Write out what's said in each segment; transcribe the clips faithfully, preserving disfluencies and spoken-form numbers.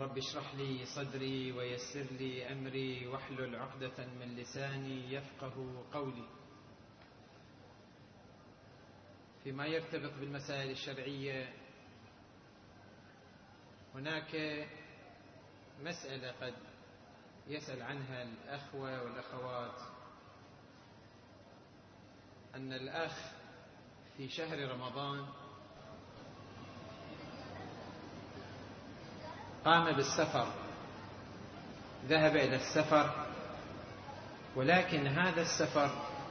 رب اشرح لي صدري ويسر لي أمري واحلل عقدة من لساني يفقه قولي. فيما يرتبط بالمسائل الشرعية هناك مسألة قد يسأل عنها الأخوة والأخوات، أن الأخ في شهر رمضان قام بالسفر، ذهب إلى السفر، ولكن هذا السفر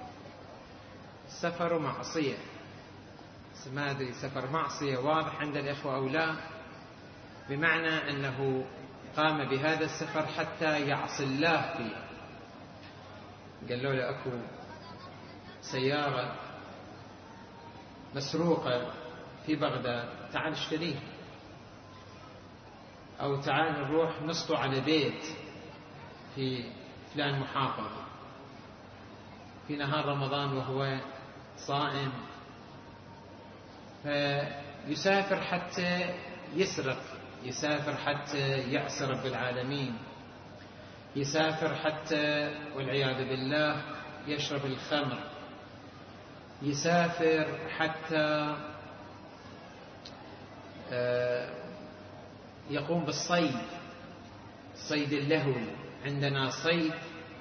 سفر معصية. ما أدري سفر معصية واضح عند الإخوة أو لا، بمعنى أنه قام بهذا السفر حتى يعصي الله فيه. قالوا له أكو سيارة مسروقة في بغداد، تعال اشتريها، أو تعال نروح نسطو على بيت في فلان محافظة في نهار رمضان وهو صائم، فيسافر حتى يسرق، يسافر حتى يعصي رب العالمين، يسافر حتى والعياذ بالله يشرب الخمر، يسافر حتى يقوم بالصيد، صيد اللهوي. عندنا صيد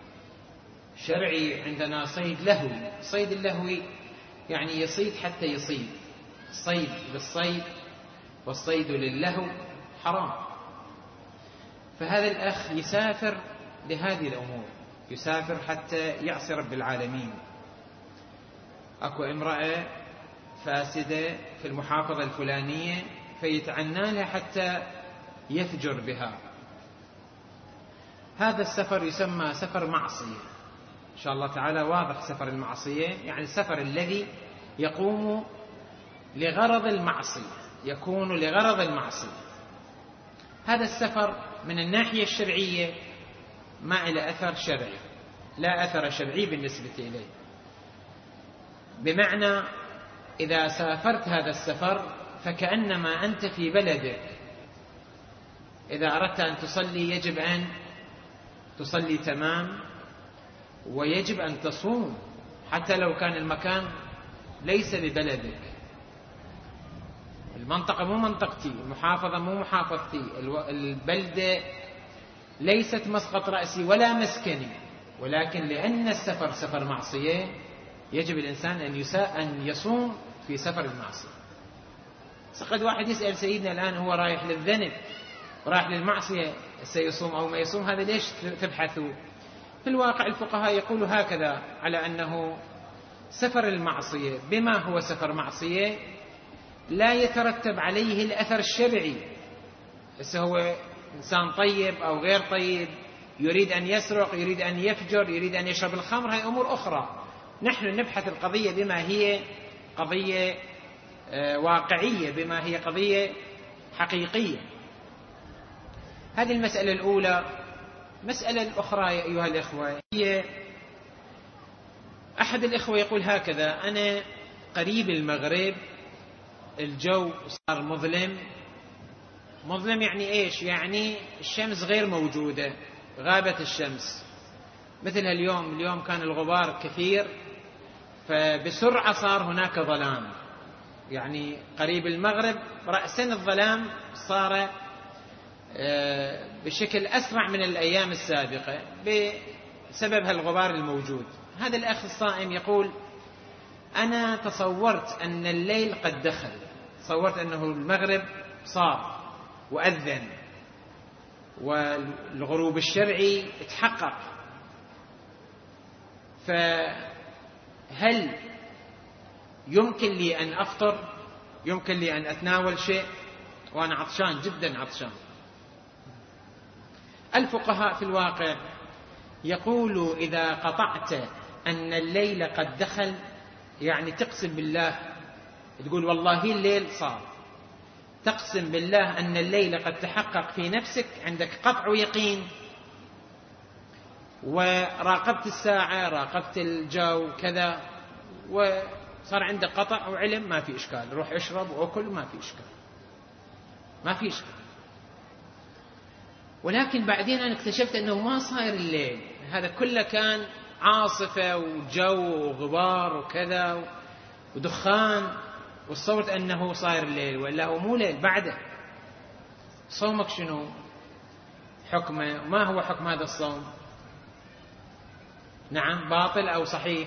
شرعي، عندنا صيد لهوي. صيد اللهوي يعني يصيد حتى يصيد، الصيد للصيد والصيد للهو حرام. فهذا الأخ يسافر لهذه الأمور، يسافر حتى يعصي رب العالمين. أكو امرأة فاسدة في المحافظة الفلانية فيتعنى لها حتى يفجر بها. هذا السفر يسمى سفر معصية إن شاء الله تعالى. واضح سفر المعصية يعني السفر الذي يقوم لغرض المعصية، يكون لغرض المعصية. هذا السفر من الناحية الشرعية ما إلى أثر شرعي، لا أثر شرعي بالنسبة إليه. بمعنى إذا سافرت هذا السفر فكأنما أنت في بلدك. إذا أردت أن تصلي يجب أن تصلي تمام، ويجب أن تصوم حتى لو كان المكان ليس ببلدك. المنطقة مو منطقتي، المحافظة مو محافظتي، البلدة ليست مسقط رأسي ولا مسكني، ولكن لأن السفر سفر معصية يجب الإنسان أن يساء أن يصوم في سفر المعصية. قد واحد يسأل سيدنا الآن هو رايح للذنب، رايح للمعصية، سيصوم أو ما يصوم، هذا ليش تبحثوا؟ في الواقع الفقهاء يقولوا هكذا، على أنه سفر المعصية بما هو سفر معصية لا يترتب عليه الأثر الشرعي. بس هو إنسان طيب أو غير طيب، يريد أن يسرق، يريد أن يفجر، يريد أن يشرب الخمر، هاي أمور أخرى. نحن نبحث القضية بما هي قضية واقعية، بما هي قضية حقيقية. هذه المسألة الأولى. مسألة الأخرى يا أيها الإخوة، هي أحد الإخوة يقول هكذا: أنا قريب المغرب، الجو صار مظلم. مظلم يعني إيش؟ يعني الشمس غير موجودة، غابت الشمس. مثل اليوم، اليوم كان الغبار كثير، فبسرعة صار هناك ظلام. يعني قريب المغرب رأسا الظلام صار بشكل أسرع من الأيام السابقة بسبب هالغبار الموجود. هذا الأخ الصائم يقول: أنا تصورت أن الليل قد دخل، تصورت أنه المغرب صار وأذن والغروب الشرعي اتحقق، فهل يمكن لي أن أفطر؟ يمكن لي أن أتناول شيء وأنا عطشان جدا عطشان؟ الفقهاء في الواقع يقولوا: إذا قطعت أن الليل قد دخل، يعني تقسم بالله، تقول والله الليل صار، تقسم بالله أن الليل قد تحقق في نفسك، عندك قطع ويقين، وراقبت الساعة، راقبت الجو كذا، وصار عندك قطع وعلم، ما في إشكال، روح اشرب وأكل، ما في إشكال، ما في إشكال. ولكن بعدين أنا اكتشفت أنه ما صاير الليل، هذا كله كان عاصفة وجو وغبار وكذا ودخان، وتصورت أنه صاير الليل، ولا هو مو ليل بعده. صومك شنو حكمه؟ ما هو حكم هذا الصوم؟ نعم باطل أو صحيح؟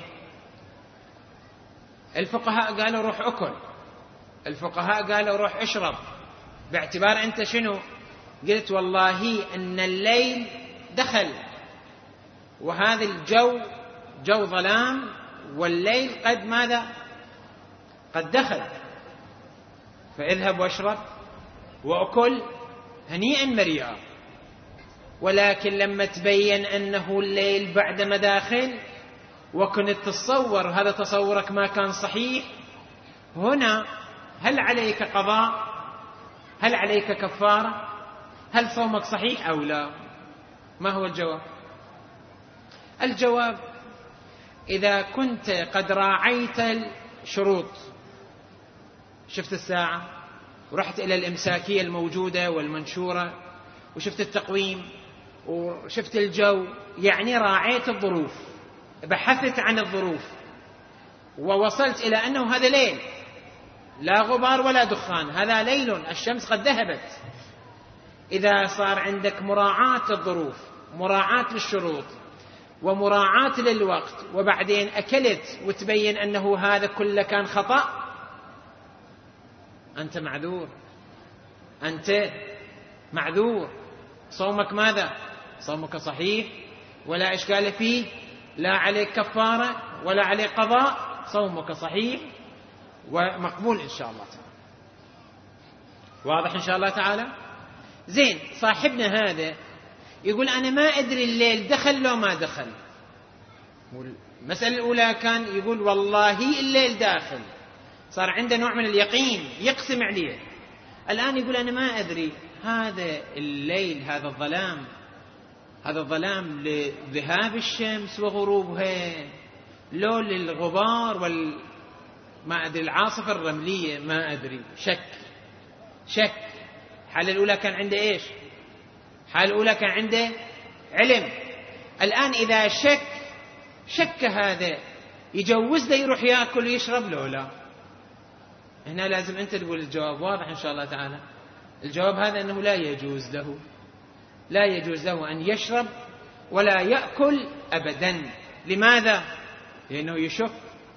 الفقهاء قالوا روح أكل، الفقهاء قالوا روح اشرب، باعتبار أنت شنو؟ قلت والله أن الليل دخل، وهذا الجو جو ظلام، والليل قد ماذا؟ قد دخل، فاذهب واشرب وأكل هنيئا مريئا. ولكن لما تبين أنه الليل بعد مداخل وكنت تتصور هذا تصورك ما كان صحيح، هنا هل عليك قضاء؟ هل عليك كفارة؟ هل صومك صحيح أو لا؟ ما هو الجواب؟ الجواب إذا كنت قد راعيت الشروط، شفت الساعة ورحت إلى الإمساكية الموجودة والمنشورة وشفت التقويم وشفت الجو، يعني راعيت الظروف، بحثت عن الظروف ووصلت إلى أنه هذا ليل، لا غبار ولا دخان، هذا ليل الشمس قد ذهبت. إذا صار عندك مراعاة الظروف، مراعاة للشروط، ومراعاة للوقت، وبعدين أكلت وتبين أنه هذا كله كان خطأ، أنت معذور، أنت معذور. صومك ماذا؟ صومك صحيح ولا إشكال فيه، لا عليك كفارة ولا عليك قضاء، صومك صحيح ومقبول إن شاء الله تعالى. واضح إن شاء الله تعالى؟ زين، صاحبنا هذا يقول أنا ما أدري الليل دخل لو ما دخل. المسألة الأولى كان يقول والله الليل داخل، صار عنده نوع من اليقين يقسم عليه. الآن يقول أنا ما أدري هذا الليل، هذا الظلام، هذا الظلام لذهاب الشمس وغروبها، لو للغبار وال ما أدري العاصفة الرملية، ما أدري. شك شك. الحالة الأولى كان عنده إيش؟ الحالة الأولى كان عنده علم. الآن إذا شك شك هذا يجوز له يروح يأكل ويشرب له لا؟ هنا لازم أنت تقول الجواب. واضح إن شاء الله تعالى؟ الجواب هذا أنه لا يجوز له، لا يجوز له أن يشرب ولا يأكل أبدا. لماذا؟ لأنه يشك،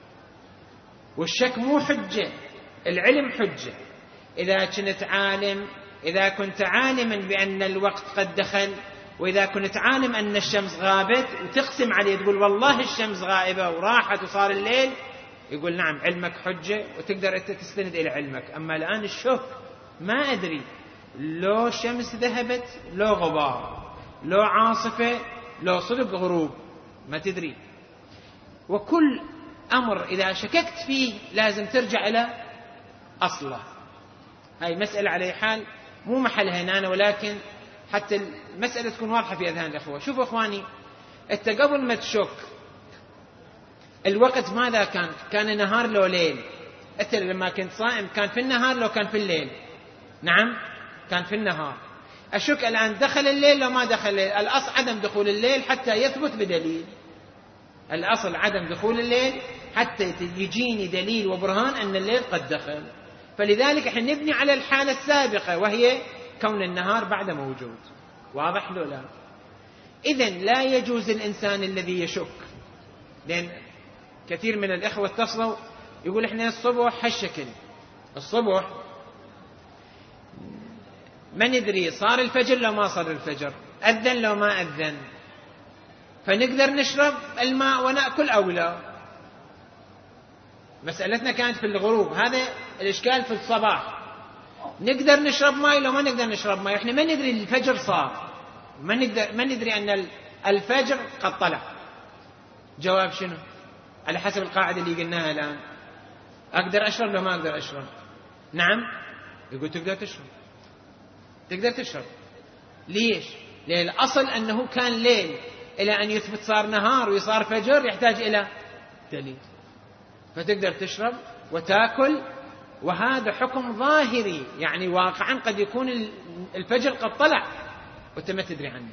والشك مو حجة، العلم حجة. إذا كنت عالم، إذا كنت عالما بأن الوقت قد دخل، وإذا كنت عالم أن الشمس غابت وتقسم عليه تقول والله الشمس غائبة وراحت وصار الليل، يقول نعم علمك حجة وتقدر أنت تستند إلى علمك. أما الآن الشك، ما أدري لو شمس ذهبت، لو غبار، لو عاصفة، لو صدق غروب، ما تدري. وكل أمر إذا شككت فيه لازم ترجع إلى أصله. هاي مسألة على حال مو محلها هنا، ولكن حتى المسألة تكون واضحة في أذهان الأخوة. شوفوا أخواني، أنت قبل ما تشك الوقت ماذا كان؟ كان نهار لو ليل؟ أنت لما كنت صائم كان في النهار لو كان في الليل؟ نعم كان في النهار. أشك الآن دخل الليل لو ما دخل الليل؟ الأصل عدم دخول الليل حتى يثبت بدليل. الأصل عدم دخول الليل حتى يجيني دليل وبرهان أن الليل قد دخل. فلذلك احنا نبني على الحالة السابقة وهي كون النهار بعد موجود. واضح لو لا؟ إذن لا يجوز الإنسان الذي يشك، لأن كثير من الإخوة اتصلوا يقول احنا الصبح هالشكل، الصبح ما ندري صار الفجر لو ما صار الفجر، أذن لو ما أذن، فنقدر نشرب الماء ونأكل أو لا. مسألتنا كانت في الغروب، هذا الإشكال في الصباح، نقدر نشرب ماء لو ما نقدر نشرب ماء. احنا ما ندري الفجر صار، ما نقدر ما ندري أن الفجر قد طلع. جواب شنو؟ على حسب القاعدة اللي قلناها الآن، أقدر أشرب لو ما أقدر أشرب؟ نعم. يقول تقدر تشرب، تقدر تشرب. ليش؟ لأن الأصل أنه كان ليل، إلى أن يثبت صار نهار ويصار فجر يحتاج إلى دليل، فتقدر تشرب وتأكل. وهذا حكم ظاهري، يعني واقعا قد يكون الفجر قد طلع، وأنت ما تدري عنه.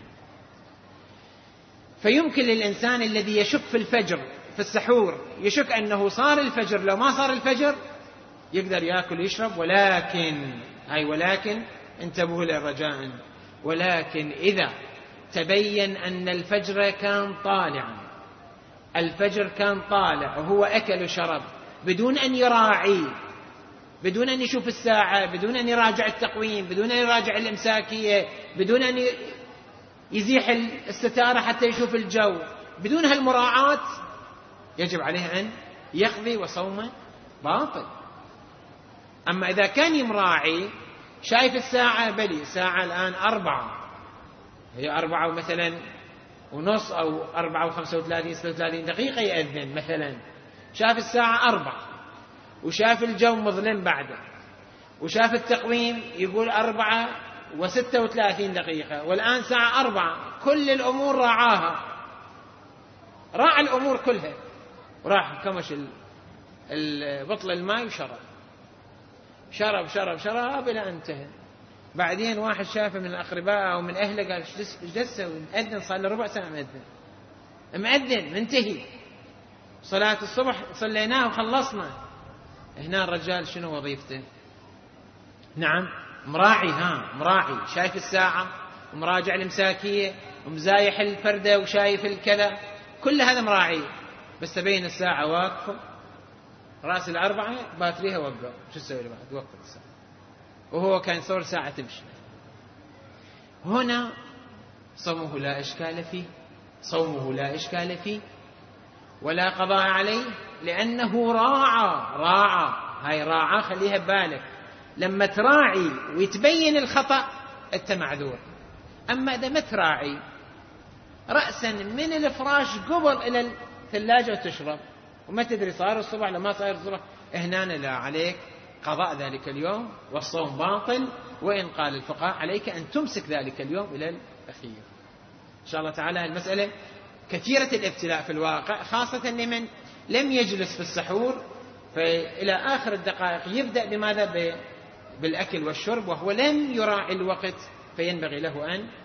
فيمكن للإنسان الذي يشك في الفجر في السحور يشك أنه صار الفجر، لو ما صار الفجر يقدر يأكل ويشرب، ولكن أي ولكن انتبهوا للرجاء، ولكن إذا تبين أن الفجر كان طالعا، الفجر كان طالع وهو أكل وشرب بدون أن يراعي، بدون أن يشوف الساعة، بدون أن يراجع التقويم، بدون أن يراجع الإمساكية، بدون أن يزيح الستارة حتى يشوف الجو، بدون هالمراعاة يجب عليه أن يقضي وصومه باطل. أما إذا كان يمراعي شايف الساعة، بلي ساعة الآن أربعة، هي أربعة مثلا ونص أو أربعة وخمسة وثلاثين ستة وثلاثين دقيقة يأذن مثلا، شاف الساعة أربعة وشاف الجو مظلم بعده وشاف التقويم يقول أربعة وستة وثلاثين دقيقة والآن ساعة أربعة، كل الأمور راعاها، راعى الأمور كلها وراح كمش البطل الماء وشرب شرب شرب شرب إلى انتهى. بعدين واحد شافه من الأقرباء أو من أهله قال ايش تسوي؟ مأذن صار له ربع ساعة مأذن مأذن منتهي صلاة الصبح صليناه وخلصنا. هنا الرجال شنو وظيفته؟ نعم مراعي، ها مراعي، شايف الساعة ومراجع الإمساكية ومزايح الفردة وشايف الكذا، كل هذا مراعي، بس تبين الساعة واقفة رأس الأربعة باتريها وقف، شو تسوي له بعد؟ وقف الساعة وهو كان صور ساعة تمشي. هنا صومه لا إشكال فيه، صومه لا إشكال فيه ولا قضاء عليه، لأنه راعى راعى هاي راعى خليها ببالك، لما تراعي ويتبين الخطأ أنت معذور. أما إذا ما تراعي رأسا من الفراش قبل إلى الثلاجة وتشرب وما تدري صار الصبح لما صار الصبح، هنا لا عليك قضاء ذلك اليوم والصوم باطل، وإن قال الفقهاء عليك أن تمسك ذلك اليوم إلى الأخير. إن شاء الله تعالى المسألة كثيرة الابتلاء في الواقع، خاصة لمن لم يجلس في السحور فإلى آخر الدقائق يبدأ بماذا؟ بالأكل والشرب وهو لم يراعي الوقت، فينبغي له أن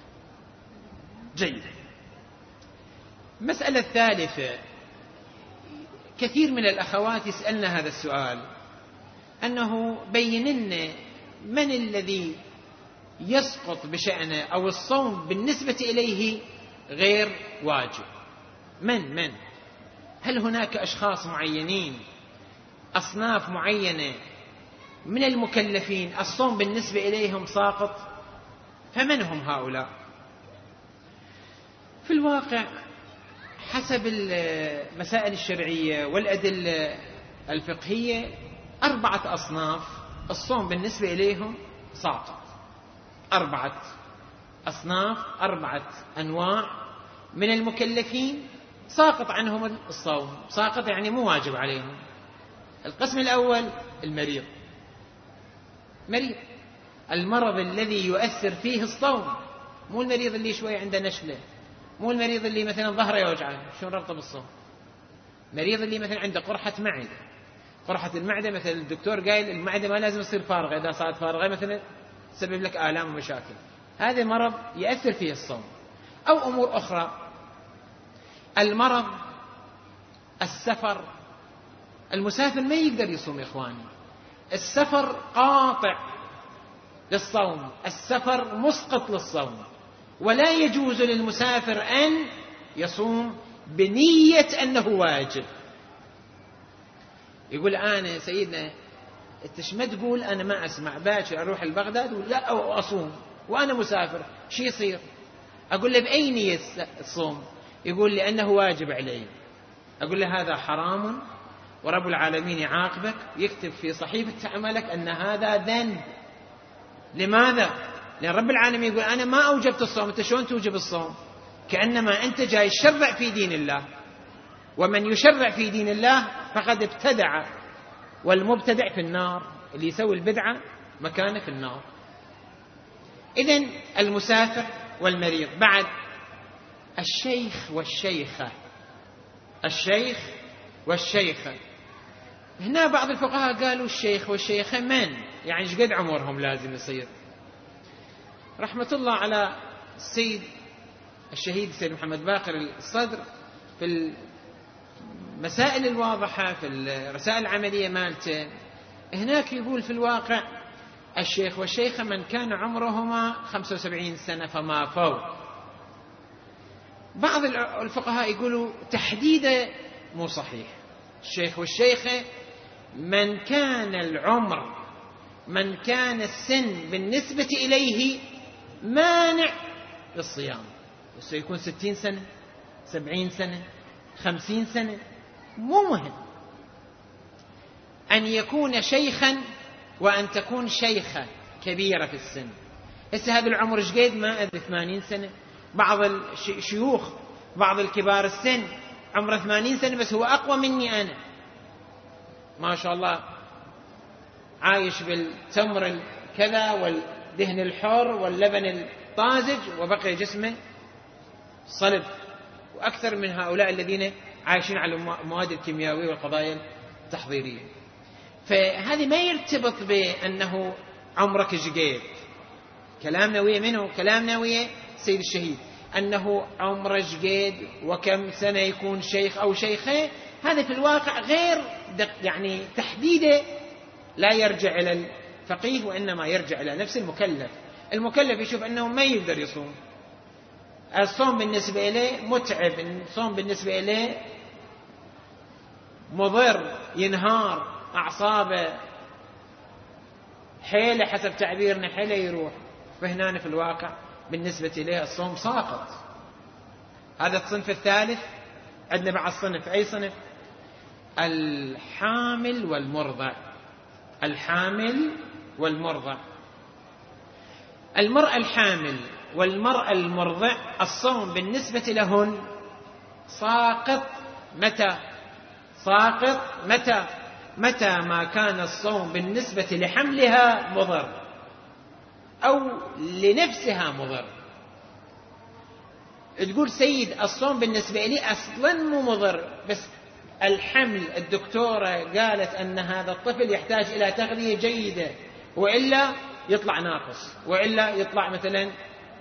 جيد. المسألة الثالثة، كثير من الأخوات يسألنا هذا السؤال، أنه بيننا من الذي يسقط بشأنه أو الصوم بالنسبة إليه غير واجب، من من هل هناك أشخاص معينين، أصناف معينة من المكلفين الصوم بالنسبة إليهم ساقط؟ فمن هم هؤلاء؟ في الواقع حسب المسائل الشرعية والأدلة الفقهية أربعة أصناف الصوم بالنسبة إليهم ساقط، أربعة أصناف، أربعة أنواع من المكلفين ساقط عنهم الصوم، ساقط يعني مو واجب عليهم. القسم الأول المريض، مريض المرض الذي يؤثر فيه الصوم، مو المريض اللي شوي عنده نشلة، مو المريض اللي مثلا ظهره يوجعه شو ربطه بالصوم، مريض اللي مثلا عنده قرحة معدة، قرحة المعدة مثلا الدكتور قايل المعدة ما لازم تصير فارغة، إذا صارت فارغة مثلا تسبب لك آلام ومشاكل، هذا مرض يأثر فيه الصوم. أو أمور أخرى، المرض السفر، المسافر ما يقدر يصوم يا إخواني، السفر قاطع للصوم، السفر مسقط للصوم، ولا يجوز للمسافر أن يصوم بنية أنه واجب. يقول أنا سيدنا إنت ما تقول أنا ما أسمع باكر أروح لبغداد ولا أصوم وأنا مسافر، شي يصير؟ أقول له بأي نية الصوم؟ يقول لأنه واجب علي. أقول له هذا حرام ورب العالمين يعاقبك، يكتب في صحيفة عملك أن هذا ذنب. لماذا؟ لأن رب العالمين يقول أنا ما أوجبت الصوم، أنت شلون توجب الصوم؟ كأنما أنت جاي تشرع في دين الله، ومن يشرع في دين الله فقد ابتدع، والمبتدع في النار، اللي يسوي البدعة مكانه في النار. إذن المسافر والمريض. بعد الشيخ والشيخة، الشيخ والشيخة، هنا بعض الفقهاء قالوا الشيخ والشيخة من؟ يعني ايش قد عمرهم لازم يصير؟ رحمة الله على السيد الشهيد السيد محمد باقر الصدر في المسائل الواضحة في الرسائل العملية مالته هناك يقول في الواقع الشيخ والشيخة من كان عمرهما خمسة وسبعين سنة فما فوق. بعض الفقهاء يقولوا تحديده مو صحيح. الشيخ والشيخة من كان العمر من كان السن بالنسبة إليه مانع للصيام، سيكون ستين سنة سبعين سنة خمسين سنة مو مهم. أن يكون شيخا وأن تكون شيخة كبيرة في السن. هسه هذا العمر شقيد ما أدري ثمانين سنة. بعض الشيوخ بعض الكبار السن عمره ثمانين سنة بس هو أقوى مني أنا ما شاء الله، عايش بالتمر الكذا والدهن الحر واللبن الطازج وبقي جسمه صلب، وأكثر من هؤلاء الذين عايشين على المواد الكيميائية والقضايا التحضيرية. فهذه ما يرتبط بأنه عمرك شقيد. كلام نوية منه كلام نوية سيد الشهيد أنه عمره شقيد وكم سنة يكون شيخ أو شيخة، هذا في الواقع غير يعني تحديده لا يرجع إلى الفقيه وإنما يرجع إلى نفس المكلف. المكلف يشوف أنه ما يقدر يصوم، الصوم بالنسبة إليه متعب، الصوم بالنسبة إليه مضر، ينهار أعصابه حيلة حسب تعبيرنا حيلة يروح. فهنا في الواقع بالنسبة إليه الصوم ساقط. هذا الصنف الثالث. عندنا بعد صنف، أي صنف؟ الحامل والمرضع. الحامل والمرضع. المرأة الحامل والمرأة المرضع الصوم بالنسبة لهن ساقط. متى ساقط؟ متى متى ما كان الصوم بالنسبة لحملها مضر أو لنفسها مضر. تقول سيد الصوم بالنسبة لي أصلا مو مضر، بس الحمل الدكتورة قالت أن هذا الطفل يحتاج إلى تغذية جيدة وإلا يطلع ناقص، وإلا يطلع مثلا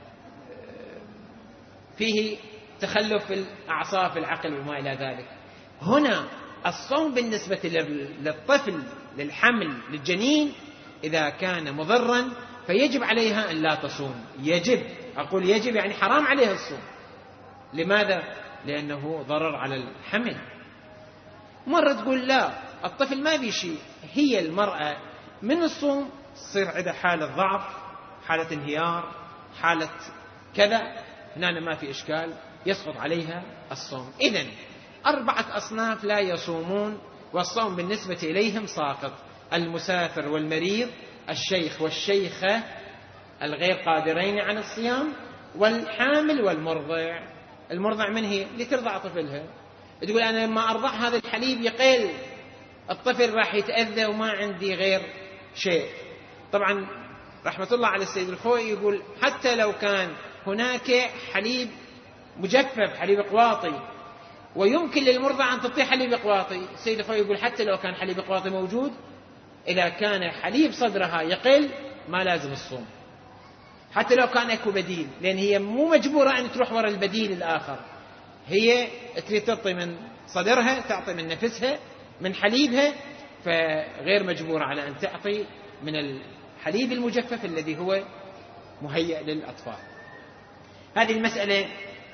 فيه تخلف في الأعصاب في العقل وما إلى ذلك. هنا الصوم بالنسبة للطفل للحمل للجنين إذا كان مضرا فيجب عليها أن لا تصوم. يجب، أقول يجب يعني حرام عليها الصوم. لماذا؟ لأنه ضرر على الحمل. مرة تقول لا الطفل ما بي شيء، هي المرأة من الصوم تصير عندها حالة ضعف، حالة انهيار، حالة كذا، هنا ما في إشكال يسقط عليها الصوم. إذن أربعة أصناف لا يصومون والصوم بالنسبة إليهم ساقط: المسافر والمريض، الشيخ والشيخة الغير قادرين عن الصيام، والحامل والمرضع. المرضع من هي؟ اللي ترضع طفلها. تقول أنا لما أرضع هذا الحليب يقل، الطفل راح يتأذى وما عندي غير شيء. طبعا رحمة الله على السيد الخوئي يقول حتى لو كان هناك حليب مجفف حليب قواطي ويمكن للمرضع أن تعطيه حليب قواطي، السيد الخوئي يقول حتى لو كان حليب قواطي موجود إذا كان حليب صدرها يقل ما لازم الصوم، حتى لو كان اكو بديل، لأن هي مو مجبورة أن تروح وراء البديل الآخر. هي تريد تعطي من صدرها، تعطي من نفسها، من حليبها، فغير مجبورة على أن تعطي من الحليب المجفف الذي هو مهيئ للأطفال. هذه المسألة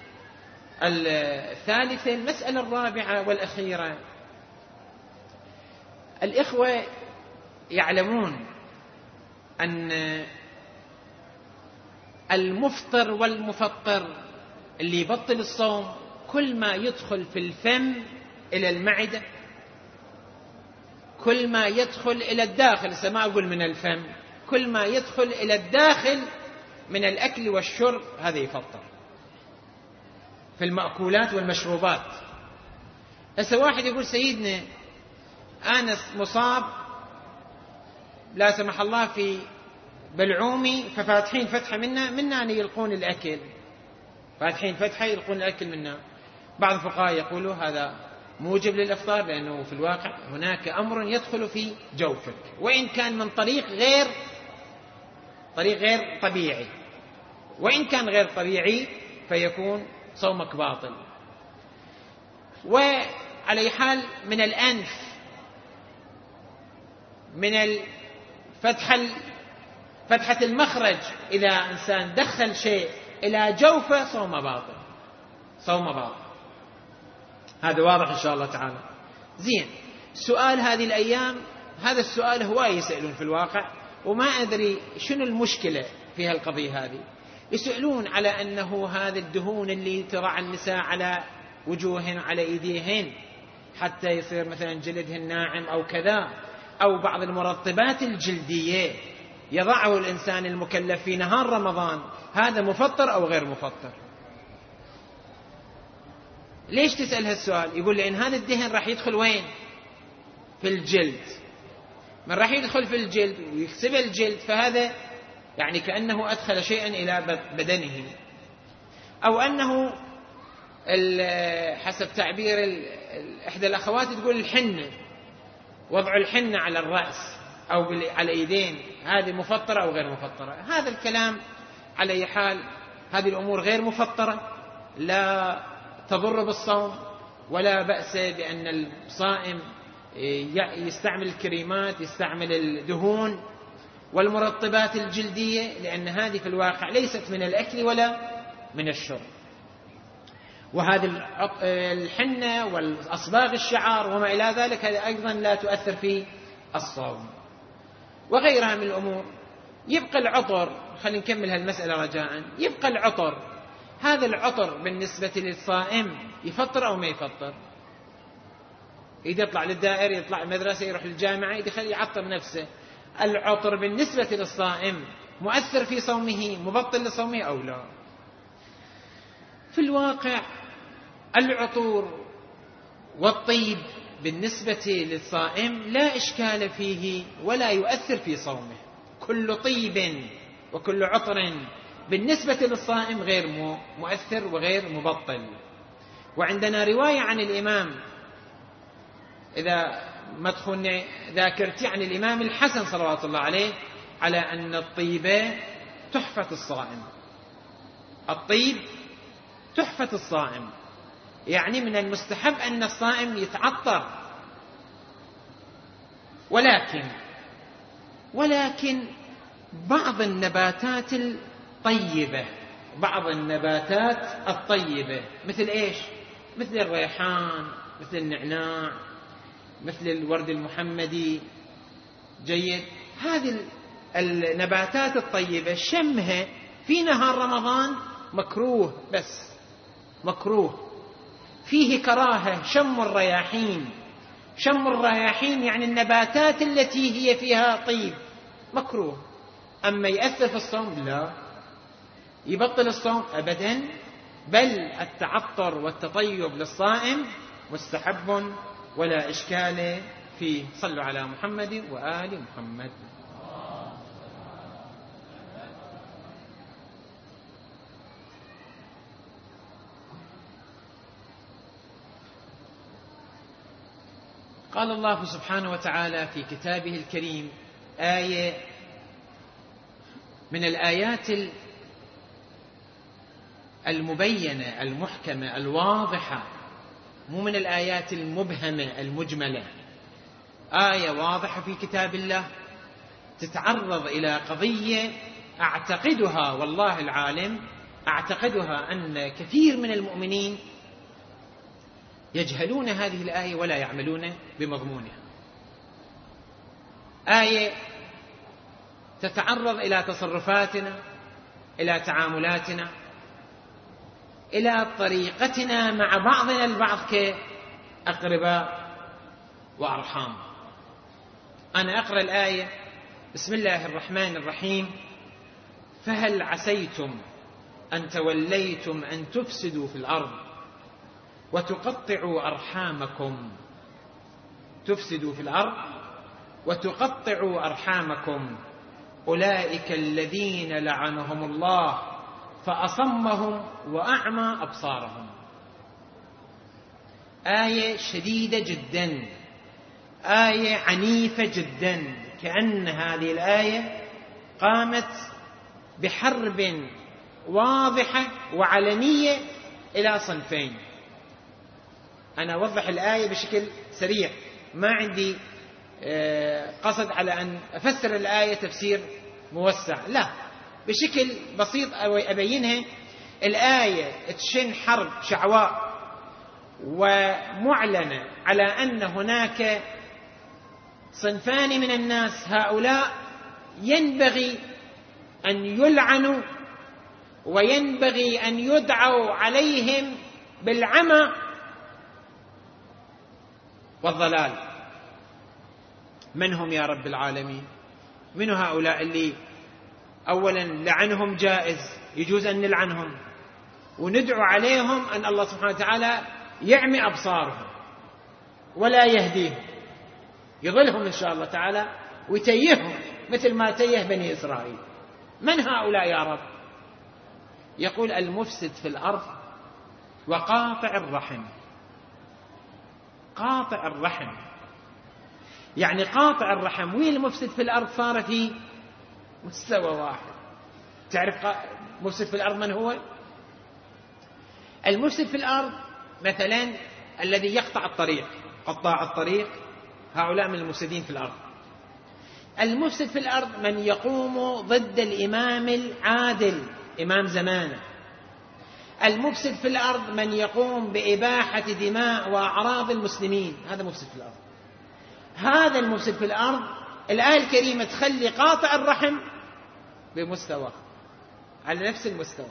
الثالثة. المسألة الرابعة والأخيرة، الإخوة يعلمون أن المفطر والمفطر اللي يبطل الصوم كل ما يدخل في الفم إلى المعدة، كل ما يدخل إلى الداخل، ما أقول من الفم، كل ما يدخل إلى الداخل من الأكل والشرب هذا يفطر في المأكولات والمشروبات. هسه واحد يقول سيدنا أنا مصاب لا سمح الله في بلعومي ففاتحين فتحة منا منا أن يلقون الأكل، فاتحين فتحة يلقون الأكل منا. بعض الفقهاء يقولوا هذا موجب للإفطار، لأنه في الواقع هناك أمر يدخل في جوفك وإن كان من طريق غير طريق غير طبيعي، وإن كان غير طبيعي فيكون صومك باطل. وعلى حال من الأنف، من فتح فتحة المخرج، إذا إنسان دخل شيء إلى جوفه صوم باطل، صوم باطل. هذا واضح إن شاء الله تعالى. زين، سؤال هذه الأيام، هذا السؤال هواي يسألون في الواقع، وما أدري شنو المشكلة في هالقضية هذه. يسألون على أنه هذا الدهون اللي ترى النساء على وجوههن على أيديهن حتى يصير مثلا جلدهن ناعم أو كذا، أو بعض المرطبات الجلدية يضعه الإنسان المكلف في نهار رمضان، هذا مفطر أو غير مفطر؟ ليش تسأل هالسؤال؟ يقول لأن هذا الدهن راح يدخل وين؟ في الجلد. من راح يدخل في الجلد ويكسب الجلد، فهذا يعني كأنه أدخل شيئا إلى بدنه، أو أنه حسب تعبير إحدى الأخوات تقول الحنة، وضع الحنة على الرأس أو على اليدين، هذه مفطرة أو غير مفطرة؟ هذا الكلام على أي حال هذه الأمور غير مفطرة، لا تضر بالصوم، ولا بأس بأن الصائم يستعمل الكريمات، يستعمل الدهون والمرطبات الجلدية، لأن هذه في الواقع ليست من الأكل ولا من الشرب. وهذه الحنة والأصباغ الشعر وما إلى ذلك هذه أيضا لا تؤثر في الصوم، وغيرها من الأمور. يبقى العطر، خلينا نكمل هالمسألة رجاء. يبقى العطر، هذا العطر بالنسبة للصائم يفطر أو ما يفطر؟ إذا يطلع للدائر، يطلع المدرسة، يروح للجامعة، يدخل يعطر نفسه. العطر بالنسبة للصائم مؤثر في صومه، مبطل لصومه أو لا؟ في الواقع العطور والطيب بالنسبة للصائم لا إشكال فيه ولا يؤثر في صومه. كل طيب وكل عطر بالنسبة للصائم غير مؤثر وغير مبطل. وعندنا رواية عن الإمام، إذا ما تخوني ذاكرتي، عن الإمام الحسن صلوات الله عليه، على أن الطيب تحفة الصائم. الطيب تحفة الصائم، يعني من المستحب أن الصائم يتعطر، ولكن ولكن بعض النباتات الطيبة، بعض النباتات الطيبة مثل إيش؟ مثل الريحان، مثل النعناع، مثل الورد المحمدي. جيد، هذه النباتات الطيبة شمها في نهار رمضان مكروه، بس مكروه. فيه كراهة شم الرياحين. شم الرياحين يعني النباتات التي هي فيها طيب، مكروه. أما يأثر في الصوم؟ لا، يبطل الصوم أبدا، بل التعطر والتطيب للصائم مستحب ولا إشكال فيه. صلوا على محمد وآل محمد. قال الله سبحانه وتعالى في كتابه الكريم، آية من الآيات المبينة المحكمة الواضحة، مو من الآيات المبهمة المجملة. آية واضحة في كتاب الله تتعرض إلى قضية أعتقدها، والله العالم أعتقدها أن كثير من المؤمنين يجهلون هذه الآية ولا يعملون بمضمونها. آية تتعرض إلى تصرفاتنا، إلى تعاملاتنا، إلى طريقتنا مع بعضنا البعض كأقرباء وأرحام. أنا أقرأ الآية: بسم الله الرحمن الرحيم: فهل عسيتم أن توليتم أن تفسدوا في الأرض وتقطعوا أرحامكم. تفسدوا في الأرض وتقطعوا أرحامكم، أولئك الذين لعنهم الله فأصمهم وأعمى أبصارهم. آية شديدة جدا، آية عنيفة جدا، كأن هذه الآية قامت بحرب واضحة وعلنية إلى صنفين. أنا أوضح الآية بشكل سريع، ما عندي قصد على أن أفسر الآية تفسير موسع، لا، بشكل بسيط أبينها. الآية تشن حرب شعواء ومعلنة على أن هناك صنفان من الناس، هؤلاء ينبغي أن يلعنوا وينبغي أن يدعوا عليهم بالعمى والضلال. من هم يا رب العالمين؟ من هؤلاء اللي أولا لعنهم جائز، يجوز أن نلعنهم وندعو عليهم أن الله سبحانه وتعالى يعمي أبصارهم ولا يهديهم، يضلهم إن شاء الله تعالى ويتيههم مثل ما تيه بني إسرائيل. من هؤلاء يا رب؟ يقول المفسد في الأرض وقاطع الرحم. قاطع الرحم يعني قاطع الرحم والمفسد في الأرض صار في مستوى واحد. تعرف مفسد في الأرض من هو؟ المفسد في الأرض مثلا الذي يقطع الطريق، قطاع الطريق، هؤلاء من المفسدين في الأرض. المفسد في الأرض من يقوم ضد الإمام العادل إمام زمانه. المفسد في الأرض من يقوم بإباحة دماء وأعراض المسلمين، هذا مفسد في الأرض. هذا المفسد في الأرض الآية الكريمة تخلي قاطع الرحم بمستوى على نفس المستوى.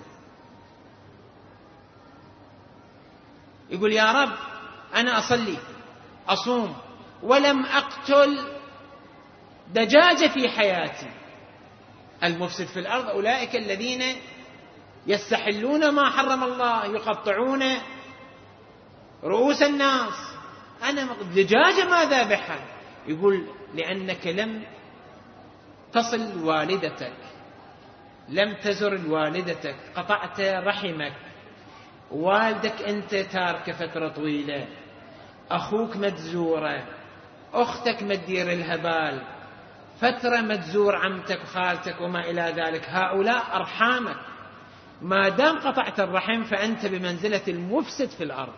يقول يا رب أنا أصلي أصوم ولم أقتل دجاجة في حياتي. المفسد في الأرض أولئك الذين يستحلون ما حرم الله، يقطعون رؤوس الناس. أنا دجاجة ما ذابحها. يقول لأنك لم تصل والدتك، لم تزر والدتك، قطعت رحمك، والدك أنت تارك فترة طويلة، أخوك متزورة، أختك متدير الهبال، فترة متزور عمتك وخالتك وما إلى ذلك. هؤلاء أرحامك، ما دام قطعت الرحم فأنت بمنزلة المفسد في الأرض،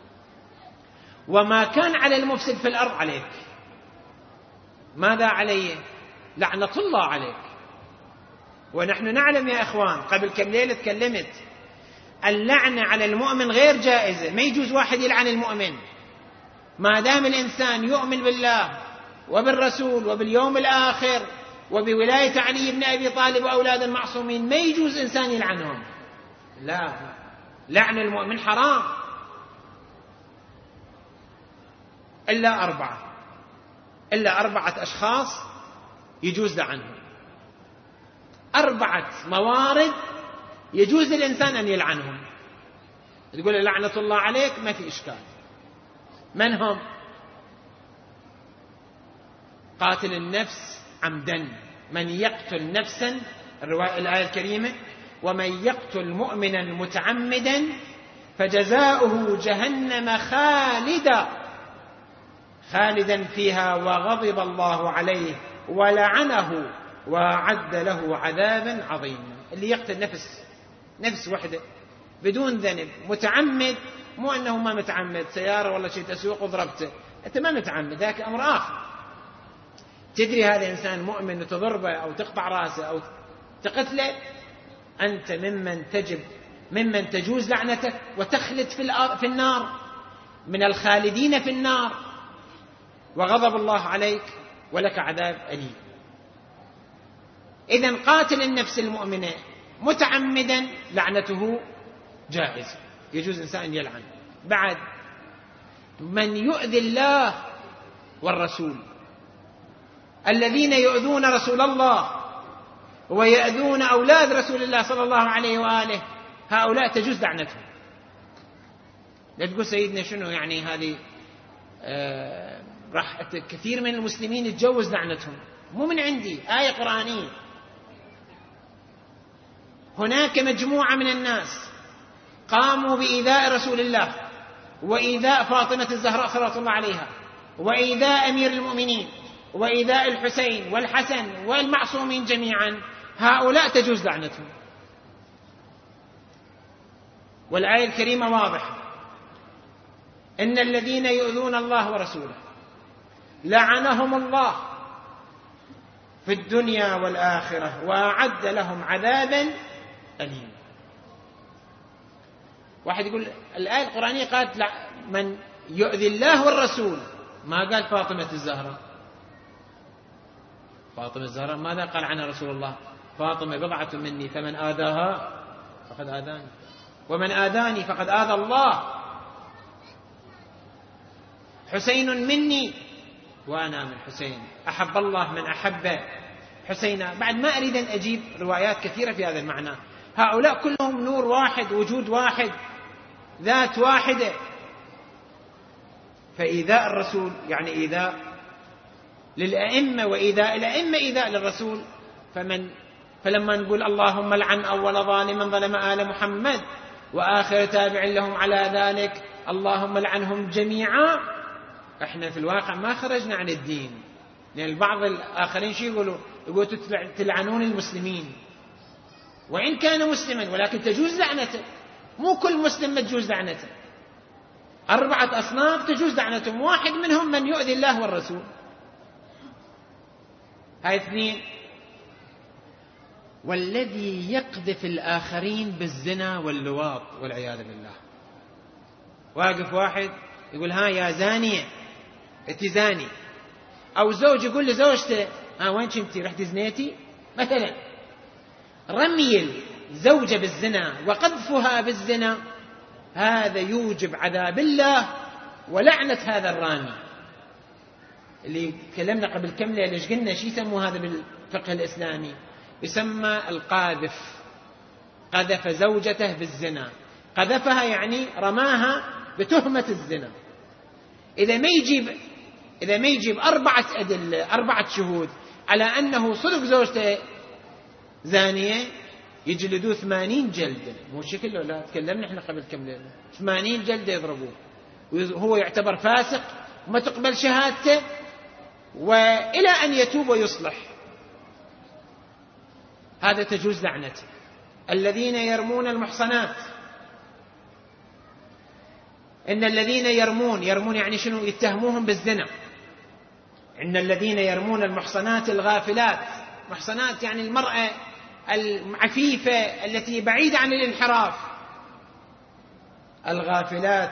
وما كان على المفسد في الأرض عليك. ماذا عليه؟ لعنة الله عليك. ونحن نعلم يا إخوان، قبل كم ليلة تكلمت، اللعنة على المؤمن غير جائزة. ما يجوز واحد يلعن المؤمن ما دام الإنسان يؤمن بالله وبالرسول وباليوم الآخر وبولاية علي بن أبي طالب وأولاد المعصومين. ما يجوز إنسان يلعنهم، لا، لعن المؤمن حرام إلا أربعة إلا أربعة أشخاص يجوز لعنهم. أربعة موارد يجوز الإنسان أن يلعنهم. تقول لعنة الله عليك ما في إشكال. من هم؟ قاتل النفس عمدا، من يقتل نفسا، الرواية الآية الكريمة، ومن يقتل مؤمنا متعمدا فجزاؤه جهنم خالدا خالدا فيها وغضب الله عليه ولعنه وأعد له عذابا عظيما. اللي يقتل نفس نفس وحده بدون ذنب متعمد، مو أنه ما متعمد، سيارة ولا شيء تسوق وضربته، أنت ما متعمد، ذاك أمر آخر. تدري هذا إنسان مؤمن وتضربه أو تقطع رأسه أو تقتله، أنت ممن تجب ممن تجوز لعنتك وتخلد في النار، من الخالدين في النار، وغضب الله عليك ولك عذاب أليم. إذن قاتل النفس المؤمنة متعمدا لعنته جائز، يجوز إنسان يلعن. بعد من يؤذي الله والرسول، الذين يؤذون رسول الله ويؤذون أولاد رسول الله صلى الله عليه وآله، هؤلاء تجوز لعنتهم. لا تقول سيدنا شنو يعني هذه آه راح كثير من المسلمين يتجوز لعنتهم. مو من عندي، آية قرآنية. هناك مجموعة من الناس قاموا بإيذاء رسول الله وإيذاء فاطمة الزهراء صلى الله عليها وإيذاء أمير المؤمنين وإيذاء الحسين والحسن والمعصومين جميعا، هؤلاء تجوز لعنتهم. والآية الكريمة واضحة: إن الذين يؤذون الله ورسوله لعنهم الله في الدنيا والآخرة وأعد لهم عذابا أليما. واحد يقول الآية القرآنية قالت من يؤذي الله والرسول، ما قال فاطمة الزهراء. فاطمة الزهراء ماذا قال عنها رسول الله؟ فاطمة بضعة مني فمن آذاها فقد آذاني ومن آذاني فقد آذى الله. حسين مني وأنا من حسين، أحب الله من أحب حسينا. بعد ما أريد أن أجيب روايات كثيرة في هذا المعنى. هؤلاء كلهم نور واحد، وجود واحد، ذات واحدة. فإيذاء الرسول يعني إيذاء للأئمة، وإيذاء الأئمة إيذاء للرسول. فمن فلما نقول اللهم لعن أول ظالم ظلم آل محمد وآخر تابع لهم على ذلك اللهم لعنهم جميعا، احنا في الواقع ما خرجنا عن الدين. لأن البعض الآخرين شو يقولوا؟ يقولوا تلعنون المسلمين، وإن كان مسلما ولكن تجوز لعنته. مو كل مسلم ما تجوز لعنته. أربعة أصناف تجوز لعنتهم، واحد منهم من يؤذي الله والرسول. هاي اثنين. والذي يقذف الآخرين بالزنا واللواط والعياذ بالله. واقف واحد يقول ها يا زانية اتزاني، أو زوج يقول لزوجته ها وين كنتي رحتي زنيتي مثلا. رمي الزوجة بالزنا وقذفها بالزنا هذا يوجب عذاب الله ولعنة هذا الرامي. اللي تكلمنا قبل كم ليلة ليش قلنا شي يسموا هذا بالفقه الإسلامي؟ يسمى القاذف. قذف زوجته بالزنا، قذفها يعني رماها بتهمة الزنا. إذا ما يجيب إذا ما يجيب أربعة أدلة أربعة شهود على أنه صدق زوجته زانية يجلدوه ثمانين جلدة. مو شكل ولا تكلمنا احنا قبل كم ليلة ثمانين جلدة يضربوه، وهو يعتبر فاسق وما تقبل شهادته وإلى أن يتوب ويصلح. هذا تجوز لعنته. الذين يرمون المحصنات، إن الذين يرمون يرمون يعني شنو؟ يتهموهم بالزنا. إن الذين يرمون المحصنات الغافلات، محصنات يعني المرأة العفيفة التي بعيدة عن الانحراف. الغافلات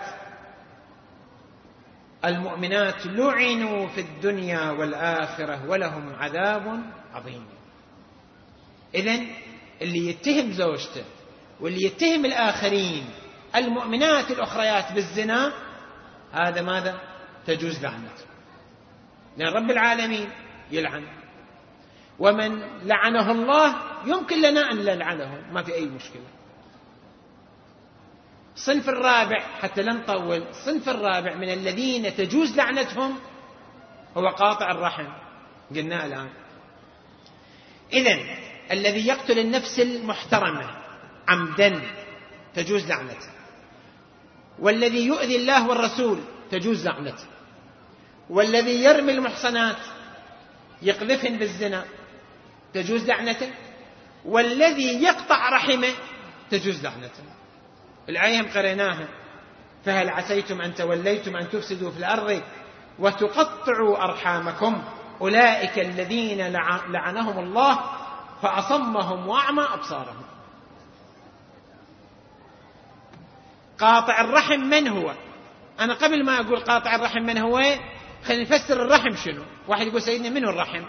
المؤمنات لعنوا في الدنيا والآخرة ولهم عذاب عظيم. إذن اللي يتهم زوجته واللي يتهم الآخرين المؤمنات الأخريات بالزنا هذا ماذا؟ تجوز لعنته. لأن رب العالمين يلعن، ومن لعنه الله يمكن لنا أن نلعنه، ما في أي مشكلة. الصنف الرابع حتى لا نطول، الصنف الرابع من الذين تجوز لعنتهم هو قاطع الرحم. قلنا الآن إذن الذي يقتل النفس المحترمة عمدا تجوز لعنته، والذي يؤذي الله والرسول تجوز لعنته، والذي يرمي المحصنات يقذفن بالزنا تجوز لعنته، والذي يقطع رحمه تجوز لعنته. الآية قريناها: فهل عسيتم أن توليتم أن تفسدوا في الأرض وتقطعوا أرحامكم أولئك الذين لعنهم الله فأصمهم وأعمى أبصارهم. قاطع الرحم من هو؟ أنا قبل ما أقول قاطع الرحم من هو خلينا نفسر الرحم شنو. واحد يقول سيدنا منو الرحم؟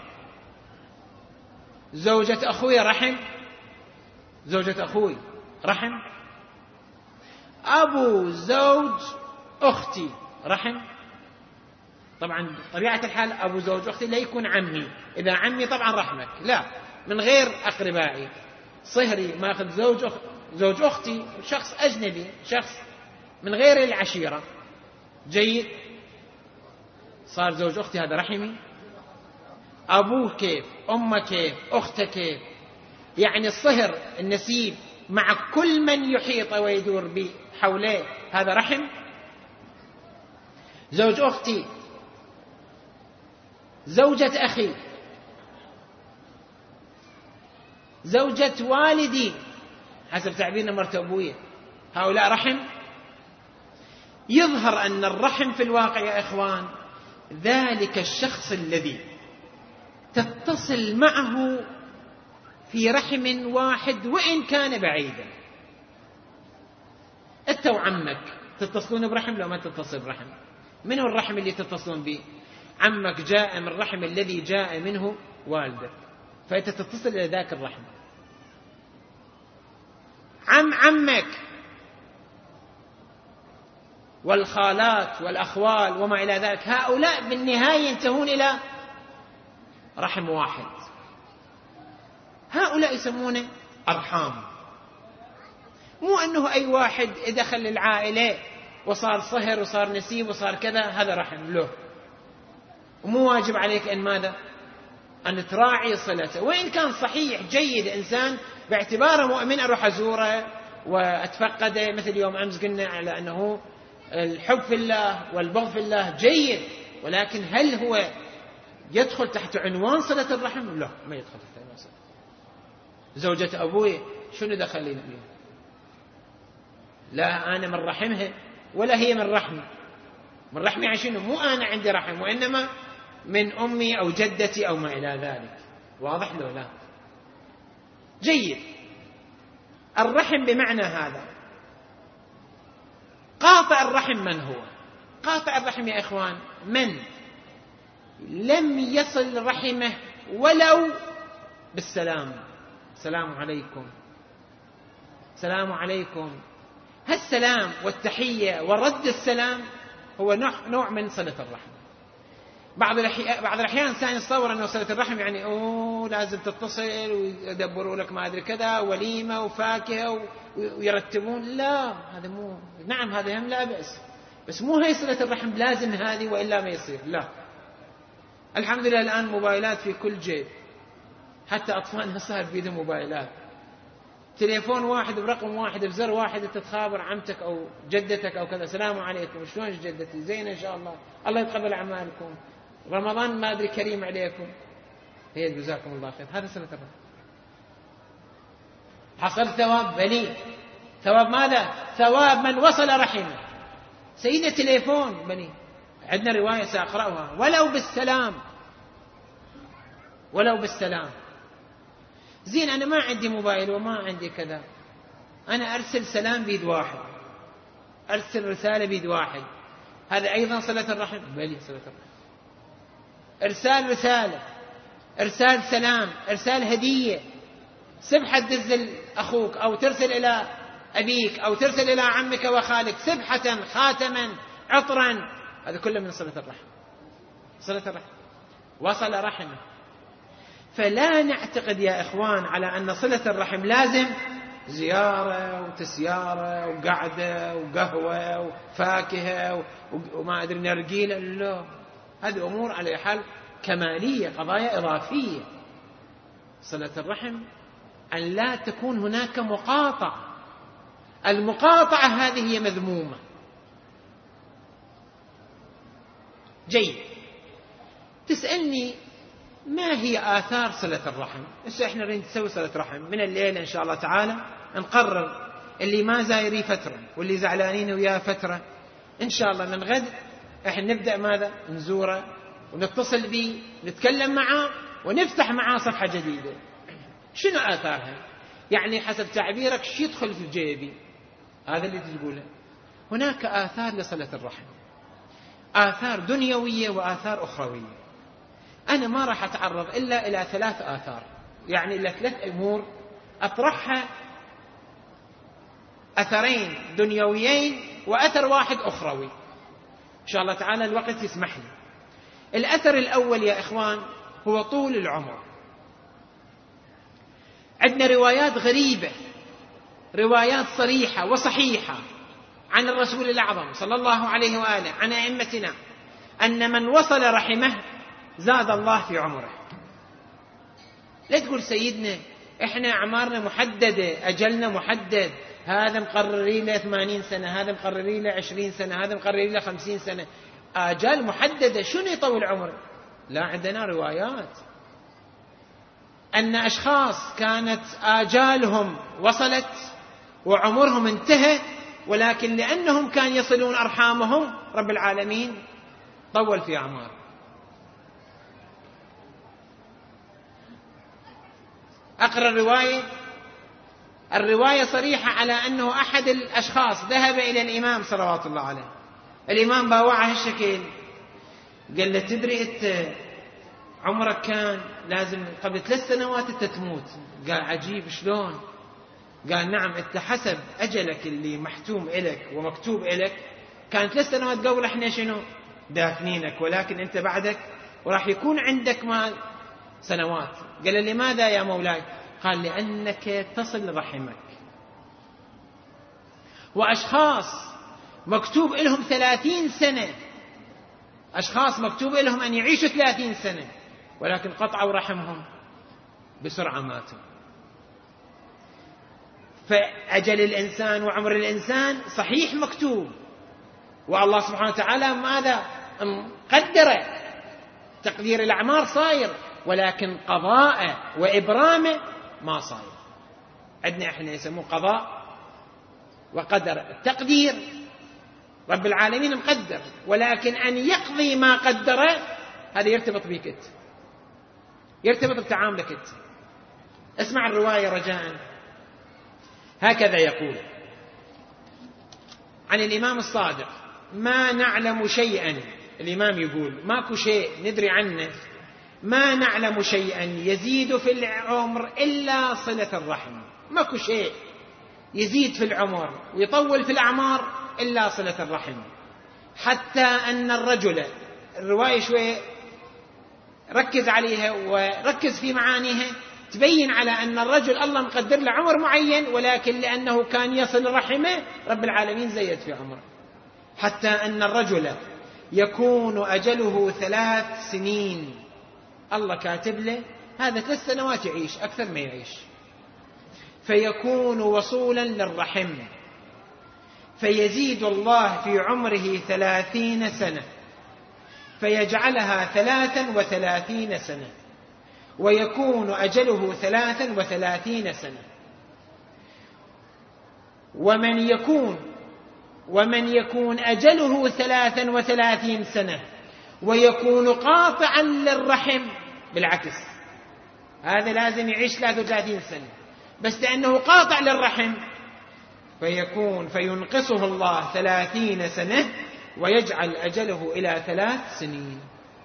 زوجة أخوي رحم؟ زوجة أخوي رحم؟ أبو زوج أختي رحم؟ طبعا طبيعة الحال أبو زوج أختي لا يكون عمي. إذا عمي طبعا رحمك، لا من غير أقربائي. صهري ما أخذ زوج أخ... زوج أختي شخص أجنبي، شخص من غير العشيرة. جيد، صار زوج أختي هذا رحمي. أبوه كيف، أمه كيف، أخته كيف. يعني الصهر النسيب مع كل من يحيط ويدور به حوله هذا رحم. زوج أختي، زوجة أخي، زوجة والدي حسب تعبيرنا مرت أبوية، هؤلاء رحم. يظهر أن الرحم في الواقع يا إخوان ذلك الشخص الذي تتصل معه في رحم واحد وإن كان بعيدا. أنت وعمك تتصلون برحم لو ما تتصل برحم؟ من هو الرحم اللي تتصلون به؟ عمك جاء من الرحم الذي جاء منه والدك، فأنت تتصل إلى ذاك الرحم. عم عمك والخالات والأخوال وما إلى ذلك، هؤلاء بالنهاية ينتهون إلى رحم واحد. هؤلاء يسمونه أرحام. مو أنه أي واحد دخل العائلة وصار صهر وصار نسيب وصار كذا هذا رحم له، ومو واجب عليك أن ماذا؟ أن تراعي صلته. وإن كان صحيح جيد إنسان باعتباره مؤمن أروح أزوره وأتفقده، مثل يوم أمس قلنا على أنه الحب في الله والبغض في الله جيد، ولكن هل هو يدخل تحت عنوان صلة الرحم؟ لا، ما يدخل تحت عنوان صلة. زوجة أبوي شنو دخلني بها؟ لا أنا من رحمها ولا هي من رحمي. من رحمي عشان مو أنا عندي رحم، وإنما من أمي أو جدتي أو ما إلى ذلك. واضح له؟ لا. جيد. الرحم بمعنى هذا. قاطع الرحم من هو؟ قاطع الرحم يا إخوان من لم يصل رحمه ولو بالسلام. السلام عليكم، السلام عليكم. هالسلام والتحية ورد السلام هو نوع من صلة الرحم. بعض الأحيان بعض الأحيان إنسان يتصور أنه صلة الرحم يعني أوه لازم تتصل ويدبروا لك ما أدري كذا وليمة وفاكهة ويرتبون. لا، هذا مو. نعم هذا هم لا بأس، بس مو هي صلة الرحم لازم هذه وإلا ما يصير. لا. الحمد لله الآن موبايلات في كل جيب، حتى أطفالنا صار بيدهم موبايلات. تليفون واحد برقم واحد بزر واحد تتخابر عمتك أو جدتك أو كذا، السلام عليكم، شلون جدتي؟ زين إن شاء الله، الله يتقبل أعمالكم، رمضان ما أدري كريم عليكم، هي جزاكم الله خير. هذا صلة الرحم. حصل ثواب بلي. ثواب ماذا؟ ثواب من وصل رحمه. سيدنا تليفون بني، عندنا رواية سأقرأها، ولو بالسلام، ولو بالسلام. زين أنا ما عندي موبايل وما عندي كذا، أنا أرسل سلام بيد واحد، أرسل رسالة بيد واحد، هذا أيضا صلة الرحم. بلي صلة الرحم. إرسال رسالة، إرسال سلام، إرسال هدية، سبحة تدزل أخوك أو ترسل إلى أبيك أو ترسل إلى عمك وخالك سبحة، خاتما، عطرا، هذا كله من صلة الرحم. صلة الرحم وصل رحمه. فلا نعتقد يا إخوان على أن صلة الرحم لازم زيارة وتسيارة وقعدة وقهوة وفاكهة وما أدري نرجيلة. لا، هذه أمور على حال كمالية، قضايا إضافية. صلة الرحم أن لا تكون هناك مقاطعة. المقاطعة هذه هي مذمومة. جيد. تسألني ما هي آثار صلة الرحم؟ إيش إحنا نريد نسوي صلة رحم من الليلة إن شاء الله تعالى، نقرر اللي ما زايري فترة واللي زعلانين وياه فترة، إن شاء الله من غد إحنا نبدأ ماذا؟ نزوره ونتصل به، نتكلم معه ونفتح معه صفحة جديدة. شنو آثارها؟ يعني حسب تعبيرك شو يدخل في جيبي؟ هذا اللي تقوله. هناك آثار لصلة الرحم، آثار دنيوية وآثار أخروية. أنا ما راح أتعرض إلا إلى ثلاث آثار، يعني إلى ثلاث أمور أطرحها، أثرين دنيويين وأثر واحد أخروي إن شاء الله تعالى الوقت يسمح لي. الأثر الأول يا إخوان هو طول العمر. عندنا روايات غريبة، روايات صريحة وصحيحة عن الرسول الأعظم صلى الله عليه وآله، عن أئمتنا، أن من وصل رحمه زاد الله في عمره. لا تقول سيدنا إحنا أعمارنا محددة، أجلنا محدد، هذا مقررين له ثمانين سنة، هذا مقررين له عشرين سنة، هذا مقررين له خمسين سنة، آجال محددة. شنو يطول عمره؟ لا، عندنا روايات أن أشخاص كانت آجالهم وصلت وعمرهم انتهى ولكن لأنهم كانوا يصلون أرحامهم رب العالمين طول في أعمار. أقرأ الرواية. الرواية صريحة على أنه أحد الأشخاص ذهب إلى الإمام صلوات الله عليه. الإمام باوعه هالشكل، قال له تدري أنت عمرك كان لازم قبل ثلاث سنوات أنت تموت. قال عجيب شلون؟ قال نعم، أنت حسب أجلك اللي محتوم إلك ومكتوب إلك كان ثلاث سنوات قبل إحنا شنو دافنينك، ولكن أنت بعدك وراح يكون عندك ما سنوات. قال لماذا يا مولاي؟ قال لأنك تصل رحمك. وأشخاص مكتوب لهم ثلاثين سنة، أشخاص مكتوب لهم أن يعيشوا ثلاثين سنة، ولكن قطعوا رحمهم بسرعة ماتوا. فأجل الإنسان وعمر الإنسان صحيح مكتوب، والله سبحانه وتعالى ماذا قدر تقدير الأعمار صاير، ولكن قضاء وإبرامه ما صاير. عندنا إحنا يسموه قضاء وقدر. التقدير رب العالمين مقدر، ولكن أن يقضي ما قدره هذا يرتبط بك أنت، يرتبط بتعاملك أنت. اسمع الرواية رجاء. هكذا يقول عن الإمام الصادق: ما نعلم شيئا، الإمام يقول ماكو شيء ندري عنه، ما نعلم شيئا يزيد في العمر إلا صلة الرحم. ماكو شيء يزيد في العمر ويطول في الأعمار إلا صلة الرحم. حتى أن الرجل، الرواية شوي ركز عليها وركز في معانيها، تبين على أن الرجل الله مقدر له عمر معين، ولكن لأنه كان يصل رحمه رب العالمين زيد في عمره. حتى أن الرجل يكون أجله ثلاث سنين، الله كاتب له هذا ثلاث سنوات يعيش، أكثر ما يعيش، فيكون وصولا للرحم، فيزيد الله في عمره ثلاثين سنة فيجعلها ثلاثا وثلاثين سنة، ويكون أجله ثلاثا وثلاثين سنة. ومن يكون ومن يكون أجله ثلاثا وثلاثين سنة ويكون قاطعا للرحم، بالعكس هذا لازم يعيش ثلاثة وثلاثين سنة، بس لأنه قاطع للرحم فيكون فينقصه الله ثلاثين سنة ويجعل أجله إلى ثلاث سنين.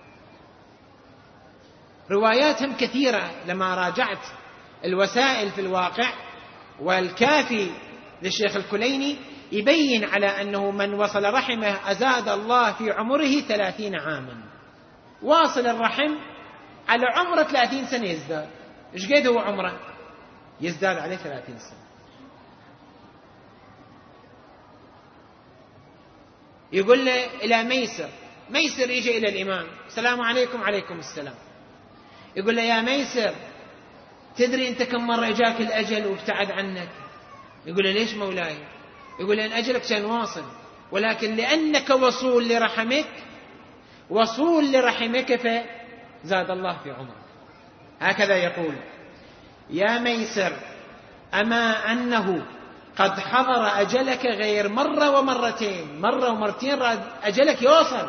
رواياتهم كثيرة لما راجعت الوسائل في الواقع والكافي للشيخ الكليني يبين على أنه من وصل رحمه أزاد الله في عمره ثلاثين عاما. واصل الرحم على عمره ثلاثين سنة يزداد. إيش قد هو عمره؟ يزداد عليه ثلاثين سنة. يقول له إلى ميسر، ميسر يجي إلى الإمام: السلام عليكم. عليكم السلام. يقول له يا ميسر تدري أنت كم مرة إجاك الأجل وابتعد عنك؟ يقول له ليش مولاي؟ يقول له إن أجلك كان واصل، ولكن لأنك وصول لرحمك وصول لرحمك فزاد الله في عمرك. هكذا يقول: يا ميسر أما أنه قد حضر أجلك غير مرة ومرتين، مرة ومرتين أجلك يوصل،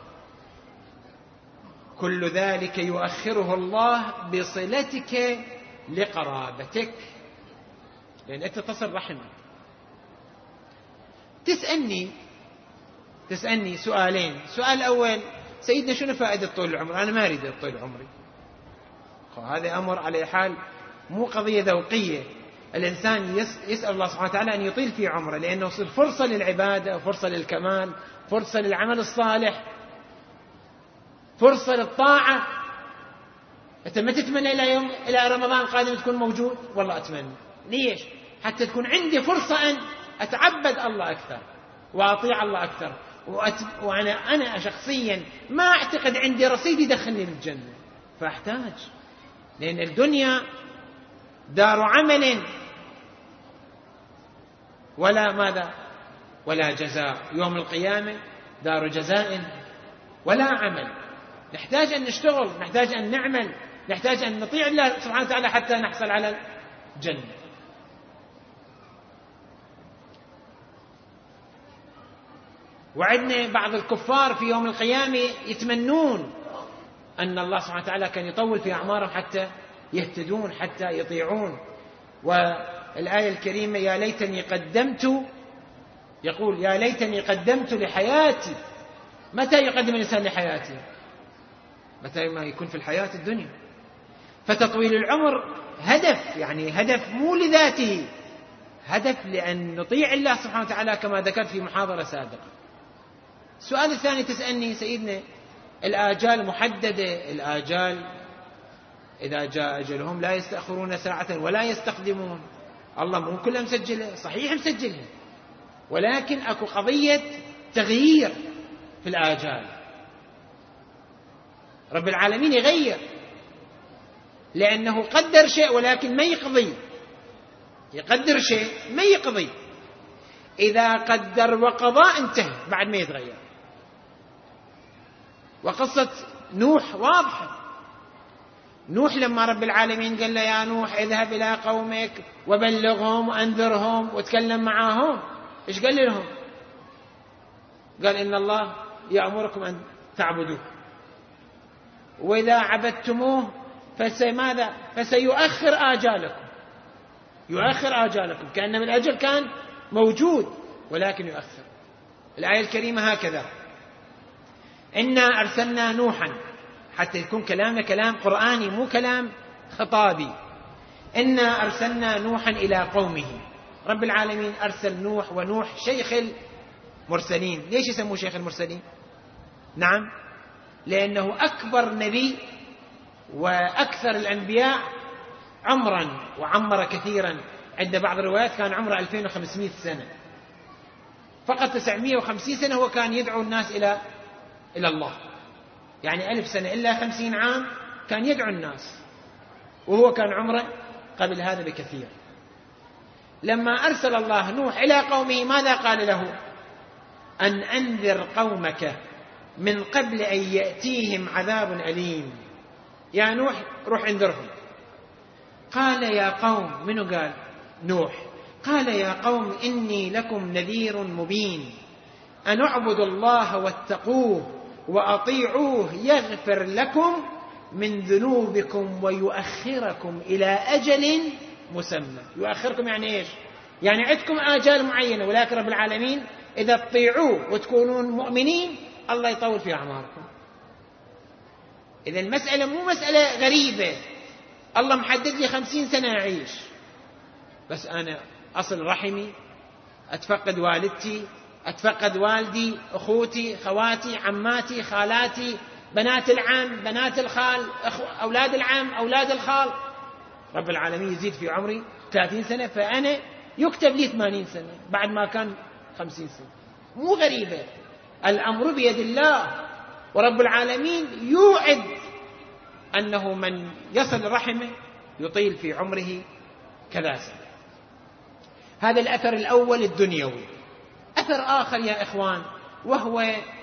كل ذلك يؤخره الله بصلتك لقرابتك، لأن أنت تصل رحمك. تسألني تسألني سؤالين. سؤال أول: سيدنا شنو فائدة طول العمر؟ أنا ما أريد طول عمري، هذا أمر على حال مو قضية ذوقية. الإنسان يسأل الله سبحانه وتعالى أن يطيل في عمره، لأنه يصير فرصة للعبادة، فرصة للكمال، فرصة للعمل الصالح، فرصة للطاعة. أنت ما تتمنى إلى يوم إلى رمضان قادم تكون موجود؟ والله أتمنى. ليش؟ حتى تكون عندي فرصة أن أتعبد الله أكثر وأطيع الله أكثر. وأت... وأنا أنا شخصيا ما أعتقد عندي رصيد يدخلني للجنة، فأحتاج، لأن الدنيا دار عمل ولا ماذا ولا جزاء، يوم القيامة دار جزاء ولا عمل. نحتاج أن نشتغل، نحتاج أن نعمل، نحتاج أن نطيع الله سبحانه وتعالى حتى نحصل على الجنة. وعندنا بعض الكفار في يوم القيامة يتمنون أن الله سبحانه وتعالى كان يطول في أعمارهم حتى يهتدون، حتى يطيعون. والآية الكريمة يا ليتني قدمت، يقول يا ليتني قدمت لحياتي. متى يقدم الإنسان لحياته؟ متى ما يكون في الحياة الدنيا. فتطويل العمر هدف، يعني هدف مو لذاته، هدف لأن نطيع الله سبحانه وتعالى كما ذكرت في محاضرة سابقة. السؤال الثاني تسألني سيدنا الآجال محددة، الآجال إذا جاء أجلهم لا يستأخرون ساعة ولا يستقدمون. الله مو كلها مسجلة، صحيح مسجلها، ولكن أكو قضية تغيير في الآجال. رب العالمين يغير لأنه قدر شيء ولكن ما يقضي. يقدر شيء ما يقضي، إذا قدر وقضى انتهى بعد ما يتغير. وقصة نوح واضحة. نوح لما رب العالمين قال له يا نوح اذهب إلى قومك وبلغهم وأنذرهم وتكلم معهم، إيش قال لهم؟ قال إن الله يأمركم أن تعبدوه، وإذا عبدتموه فسماذا فسيؤخر آجالكم. يؤخر آجالكم، كأن من الأجل كان موجود ولكن يؤخر. الآية الكريمة هكذا: إنا أرسلنا نوحا، حتى يكون كلامنا كلام قرآني مو كلام خطابي. إنا أرسلنا نوحا إلى قومه. رب العالمين أرسل نوح، ونوح شيخ المرسلين. ليش يسموه شيخ المرسلين؟ نعم، لأنه أكبر نبي وأكثر الأنبياء عمرا، وعمر كثيرا. عند بعض الروايات كان عمره ألفين وخمسمائة سنة، فقط تسعمائة وخمسين سنة هو كان يدعو الناس إلى إلى الله، يعني ألف سنة إلا خمسين عام كان يدعو الناس، وهو كان عمره قبل هذا بكثير. لما أرسل الله نوح إلى قومه ماذا قال له؟ أن أنذر قومك من قبل أن يأتيهم عذاب أليم. يا نوح روح انذرهم. قال يا قوم، منو قال؟ نوح. قال يا قوم إني لكم نذير مبين أن اعبدوا الله واتقوه وأطيعوه يغفر لكم من ذنوبكم ويؤخركم إلى أجل مسمى. يؤخركم يعني إيش؟ يعني عندكم آجال معينة، ولكن رب العالمين إذا تطيعوه وتكونون مؤمنين الله يطول في أعماركم. إذا المسألة مو مسألة غريبة، الله محدد لي خمسين سنة أعيش، بس أنا أصل رحمي، أتفقد والدتي، أتفقد والدي، أخوتي، خواتي، عماتي، خالاتي، بنات العم، بنات الخال، أولاد العم، أولاد الخال. رب العالمين يزيد في عمري ثلاثين سنة، فأنا يكتب لي ثمانين سنة بعد ما كان خمسين سنة. مو غريبة، الأمر بيد الله، ورب العالمين يوعد أنه من يصل رحمه يطيل في عمره كذا سنة. هذا الأثر الأول الدنيوي. أثر آخر يا إخوان، وهو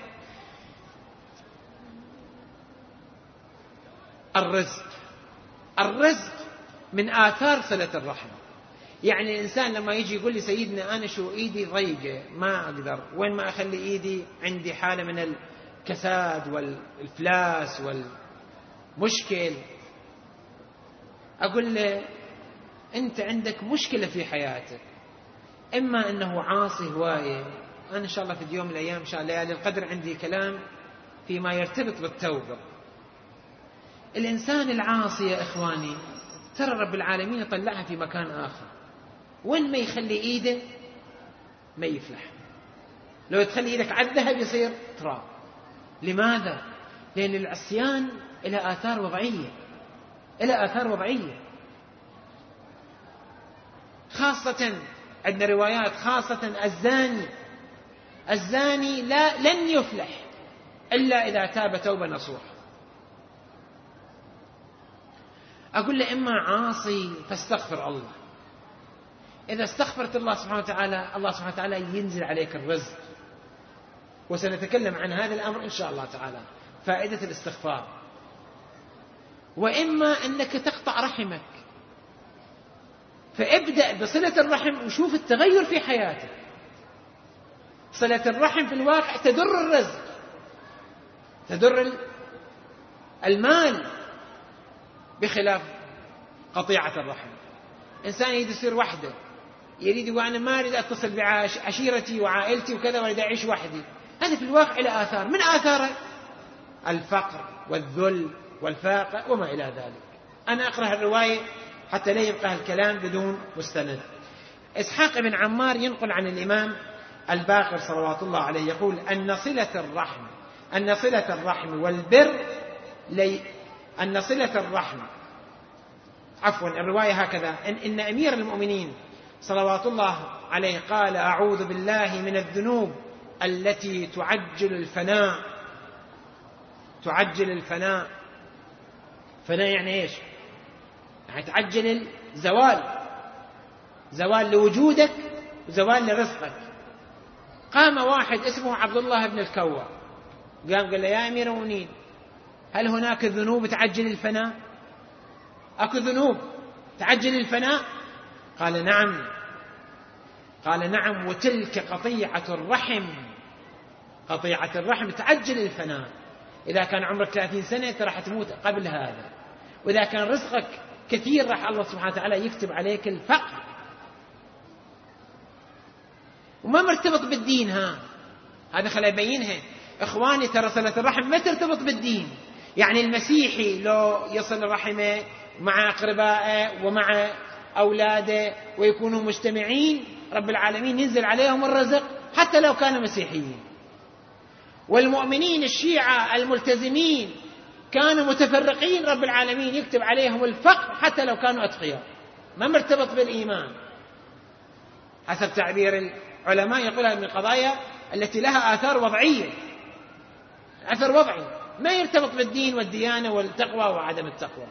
الرزق. الرزق من آثار صلة الرحم. يعني الإنسان لما يجي يقول لي سيدنا أنا شو إيدي ضيقة ما أقدر، وين ما أخلي إيدي عندي حالة من الكساد والإفلاس والمشكل، أقول له أنت عندك مشكلة في حياتك، إما أنه عاصي هواية. أنا إن شاء الله في اليوم من الأيام إن شاء الله ليالي القدر عندي كلام فيما يرتبط بالتوبة. الإنسان العاصي يا إخواني ترى رب العالمين يطلعها في مكان آخر، وين ما يخلي إيده ما يفلح. لو تخلي إيدك على الذهب يصير تراب. لماذا؟ لأن العصيان إلى آثار وضعية، إلى آثار وضعية. خاصة عندنا روايات خاصة الزاني، الزاني لا لن يفلح إلا إذا تاب توبة نصوحة. أقول له إما عاصي فاستغفر الله، إذا استغفرت الله سبحانه وتعالى الله سبحانه وتعالى ينزل عليك الرزق، وسنتكلم عن هذا الأمر إن شاء الله تعالى، فائدة الاستغفار. وإما أنك تقطع رحمك، فابدأ بصلة الرحم وشوف التغير في حياتك، صلة الرحم في الواقع تدر الرزق، تدر المال، بخلاف قطيعة الرحم. إنسان يريد يصير وحده، يريد يقول أنا ما أريد أتصل بعشيرتي وعائلتي وكذا وأريد أعيش وحدي، هذا في الواقع له آثار، من آثاره الفقر والذل والفاقة وما إلى ذلك. أنا أقرأ الرواية حتى لا يبقى الكلام بدون مستند. إسحاق بن عمار ينقل عن الإمام الباقر صلوات الله عليه يقول أن صلة الرحم أن صلة الرحم والبر لي أن صلة الرحم عفوا الرواية هكذا إن, إن أمير المؤمنين صلوات الله عليه قال أعوذ بالله من الذنوب التي تعجل الفناء. تعجل الفناء، فناء يعني إيش؟ يعني تعجل الزوال، زوال لوجودك وزوال لرزقك. قام واحد اسمه عبد الله بن الكوى قام قال له يا أمير المؤمنين هل هناك ذنوب تعجل الفناء؟ أكو ذنوب تعجل الفناء؟ قال نعم. قال نعم وتلك قطيعة الرحم. قطيعة الرحم تعجل الفناء. إذا كان عمرك ثلاثين سنة راح تموت قبل هذا، وإذا كان رزقك كثير راح الله سبحانه وتعالى يكتب عليك الفقر. وما مرتبط بالدين، ها هذا خلي أبينها إخواني، ترى صلة الرحم ما ترتبط بالدين. يعني المسيحي لو يصل رحمه مع أقربائه ومع أولاده ويكونوا مجتمعين رب العالمين ينزل عليهم الرزق حتى لو كانوا مسيحيين. والمؤمنين الشيعة الملتزمين كانوا متفرقين رب العالمين يكتب عليهم الفقر حتى لو كانوا أتقياء. ما مرتبط بالإيمان حسب تعبير العلماء، يقولها من القضايا التي لها آثار وضعية، أثر وضعي ما يرتبط بالدين والديانة والتقوى وعدم التقوى.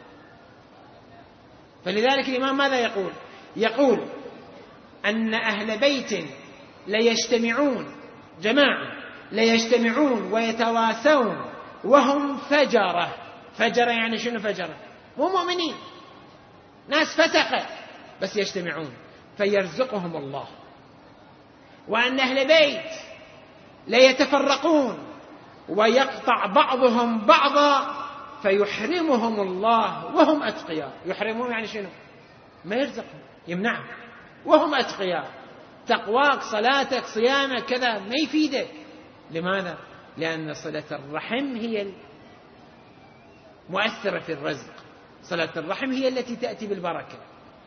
فلذلك الإمام ماذا يقول؟ يقول أن أهل بيت ليجتمعون جماعة ليجتمعون ويتواسون وهم فجرة. فجرة يعني شنو فجرة؟ مو مؤمنين، ناس فسقة بس يجتمعون فيرزقهم الله. وأن أهل بيت ليتفرقون ويقطع بعضهم بعضا فيحرمهم الله وهم أتقياء. يحرمهم يعني شنو؟ ما يرزقهم، يمنعهم وهم أتقياء. تقواك صلاتك صيامك كذا ما يفيدك. لماذا؟ لأن صلة الرحم هي المؤثرة في الرزق. صلة الرحم هي التي تأتي بالبركة.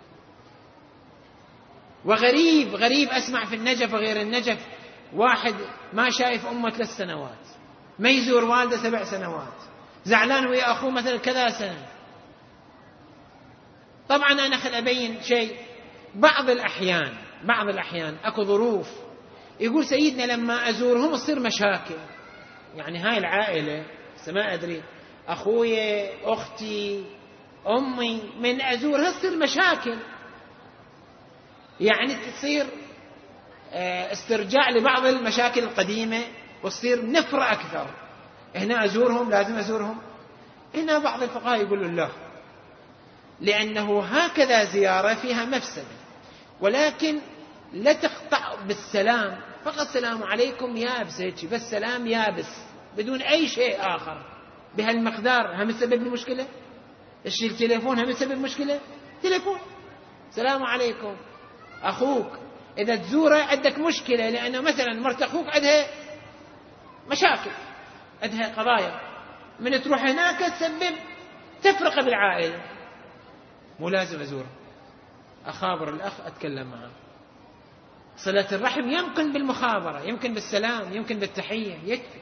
وغريب غريب أسمع في النجف وغير النجف واحد ما شايف أمه ثلاث سنوات، ما يزور والده سبع سنوات، زعلان ويا أخوه مثلا كذا سنة. طبعا أنا خل أبين شيء، بعض الأحيان بعض الأحيان أكو ظروف يقول سيدنا لما أزورهم تصير مشاكل. يعني هاي العائلة ما أدري أخوي أختي أمي من أزورها تصير مشاكل، يعني تصير استرجاع لبعض المشاكل القديمة وتصير نفرة أكثر. هنا أزورهم لازم أزورهم. هنا بعض الفقهاء يقولوا لا، لأنه هكذا زيارة فيها مفسدة، ولكن لا تقطع بالسلام فقط سلام عليكم يابس هيك بس سلام يابس بدون أي شيء آخر بهالمقدار. هم سبب المشكلة الشيء التليفون، هم سبب مشكلة تليفون سلام عليكم. أخوك إذا تزوره عندك مشكلة لأنه مثلا مرت أخوك عندها مشاكل عندها قضايا، من تروح هناك تسبب تفرقة بالعائلة، مو لازم أزوره، أخابر الأخ أتكلم معه. صلة الرحم يمكن بالمخابرة، يمكن بالسلام، يمكن بالتحية، يكفي.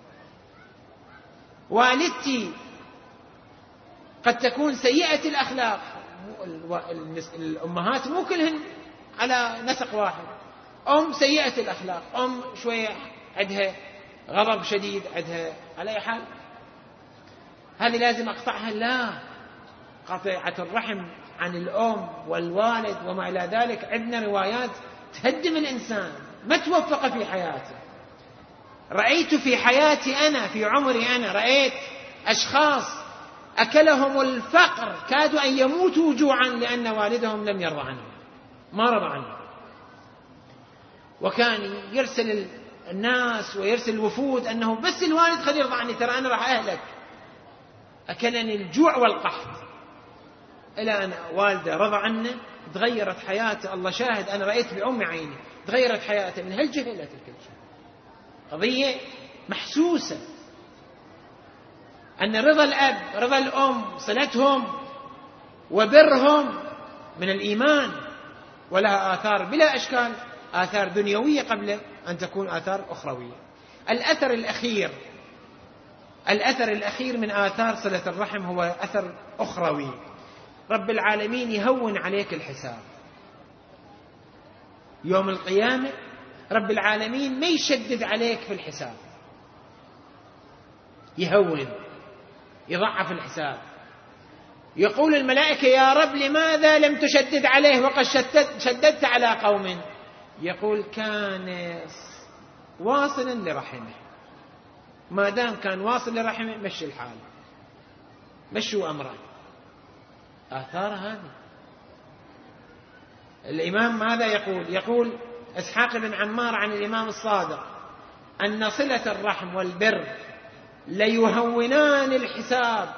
والدتي قد تكون سيئة الأخلاق، الأمهات مو كلهن على نسق واحد. أم سيئة الأخلاق، أم شوية عندها غضب شديد، عندها على أي حال هذه لازم أقطعها؟ لا، قطيعة الرحم عن الأم والوالد وما إلى ذلك عندنا روايات تهدم الإنسان، ما توفق في حياته. رأيت في حياتي أنا في عمري أنا رأيت أشخاص أكلهم الفقر كادوا أن يموتوا جوعا لأن والدهم لم يرضى عنهم، ما رضى عنهم، وكان يرسل الناس ويرسل وفود أنه بس الوالد خليه يرضى عني، ترى أنا راح أهلك، أكلني الجوع والقحط، إلى أن والده رضى عنه، تغيرت حياته. الله شاهد، أنا رأيت بعمي عيني تغيرت حياته من هالجهة إلى تلك الجهة. قضية محسوسة أن رضا الأب رضا الأم صلتهم وبرهم من الإيمان، ولها آثار بلا أشكال، آثار دنيوية قبل أن تكون آثار أخروية. الأثر الأخير الأثر الأخير من آثار صلة الرحم هو أثر أخروي. رب العالمين يهون عليك الحساب يوم القيامة. رب العالمين ما يشدد عليك في الحساب، يهون يضعف الحساب. يقول الملائكة يا رب لماذا لم تشدد عليه وقد شددت على قوم؟ يقول كان واصلا لرحمه، ما دام كان واصل لرحمه مشي الحال، مشوا أمره. آثار هذه. الإمام ماذا يقول؟ يقول إسحاق بن عمار عن الإمام الصادق أن صلة الرحم والبر ليهونان الحساب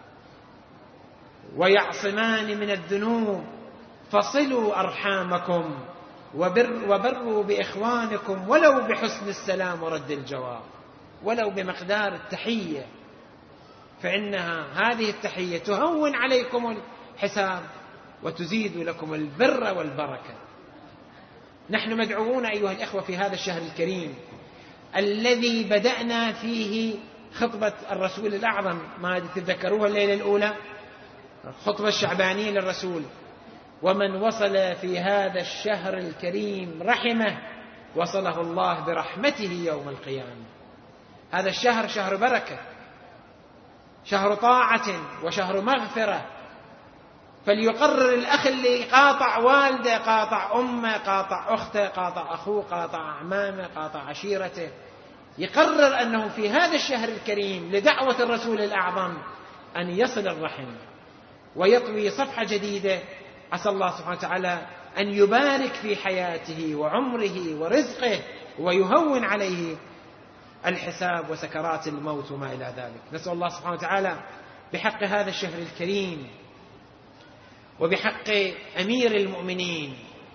ويعصمان من الذنوب، فصلوا أرحامكم وبر وبروا بإخوانكم ولو بحسن السلام ورد الجواب، ولو بمقدار التحية، فإنها هذه التحية تهون عليكم الحساب وتزيد لكم البر والبركة. نحن مدعوون أيها الإخوة في هذا الشهر الكريم الذي بدأنا فيه خطبة الرسول الأعظم، ما تتذكروها الليلة الأولى، الخطبة الشعبانية للرسول، ومن وصل في هذا الشهر الكريم رحمه وصله الله برحمته يوم القيامة. هذا الشهر شهر بركة، شهر طاعة وشهر مغفرة. فليقرر الأخ اللي قاطع والده، قاطع أمه، قاطع أخته، قاطع أخوه، قاطع أعمامه، قاطع عشيرته، يقرر أنه في هذا الشهر الكريم لدعوة الرسول الأعظم أن يصل الرحم ويطوي صفحة جديدة. عسى الله سبحانه وتعالى أن يبارك في حياته وعمره ورزقه ويهون عليه الحساب وسكرات الموت وما إلى ذلك. نسأل الله سبحانه وتعالى بحق هذا الشهر الكريم وبحق أمير المؤمنين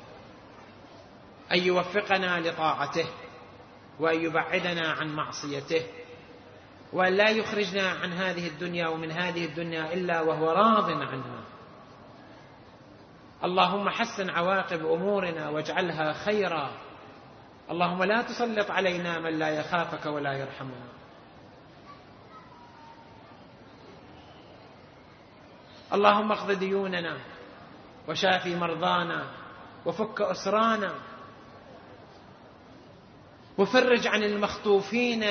أن يوفقنا لطاعته وأن يبعدنا عن معصيته، وأن لا يخرجنا عن هذه الدنيا ومن هذه الدنيا إلا وهو راض عنها. اللهم حسن عواقب أمورنا واجعلها خيرا. اللهم لا تسلط علينا من لا يخافك ولا يرحمنا. اللهم اقض ديوننا وشافي مرضانا وفك أسرانا وفرج عن المخطوفين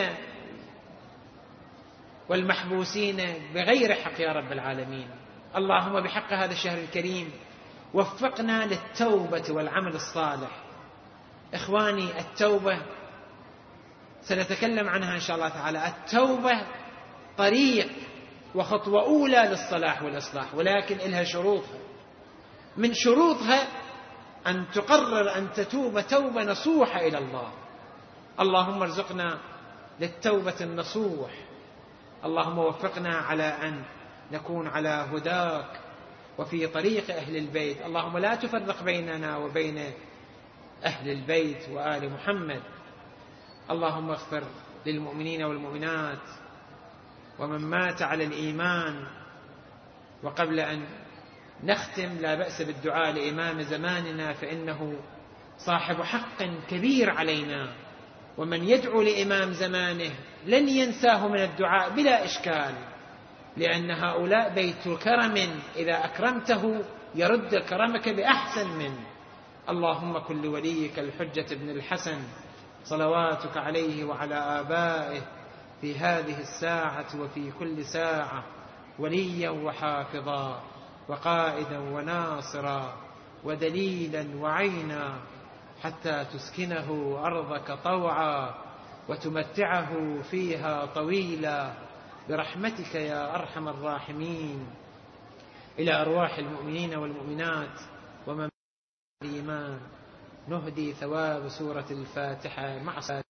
والمحبوسين بغير حق يا رب العالمين. اللهم بحق هذا الشهر الكريم وفقنا للتوبة والعمل الصالح. إخواني، التوبة سنتكلم عنها إن شاء الله تعالى. التوبة طريق وخطوة أولى للصلاح والإصلاح، ولكن إلها شروطها. من شروطها أن تقرر أن تتوب توبة نصوحة إلى الله. اللهم ارزقنا للتوبة النصوح. اللهم وفقنا على أن نكون على هداك وفي طريق أهل البيت. اللهم لا تفرق بيننا وبين أهل البيت وآل محمد. اللهم اغفر للمؤمنين والمؤمنات ومن مات على الإيمان. وقبل أن نختم لا بأس بالدعاء لإمام زماننا، فإنه صاحب حق كبير علينا، ومن يدعو لإمام زمانه لن ينساه من الدعاء بلا إشكال، لأن هؤلاء بيت كرم، إذا أكرمته يرد كرمك بأحسن منه. اللهم كن لوليك الحجة بن الحسن صلواتك عليه وعلى آبائه في هذه الساعة وفي كل ساعة وليا وحافظا وقائدا وناصرا ودليلا وعينا، حتى تسكنه أرضك طوعا وتمتعه فيها طويلا برحمتك يا أرحم الراحمين. إلى أرواح المؤمنين والمؤمنات ومن الإيمان نهدي ثواب سورة الفاتحة مع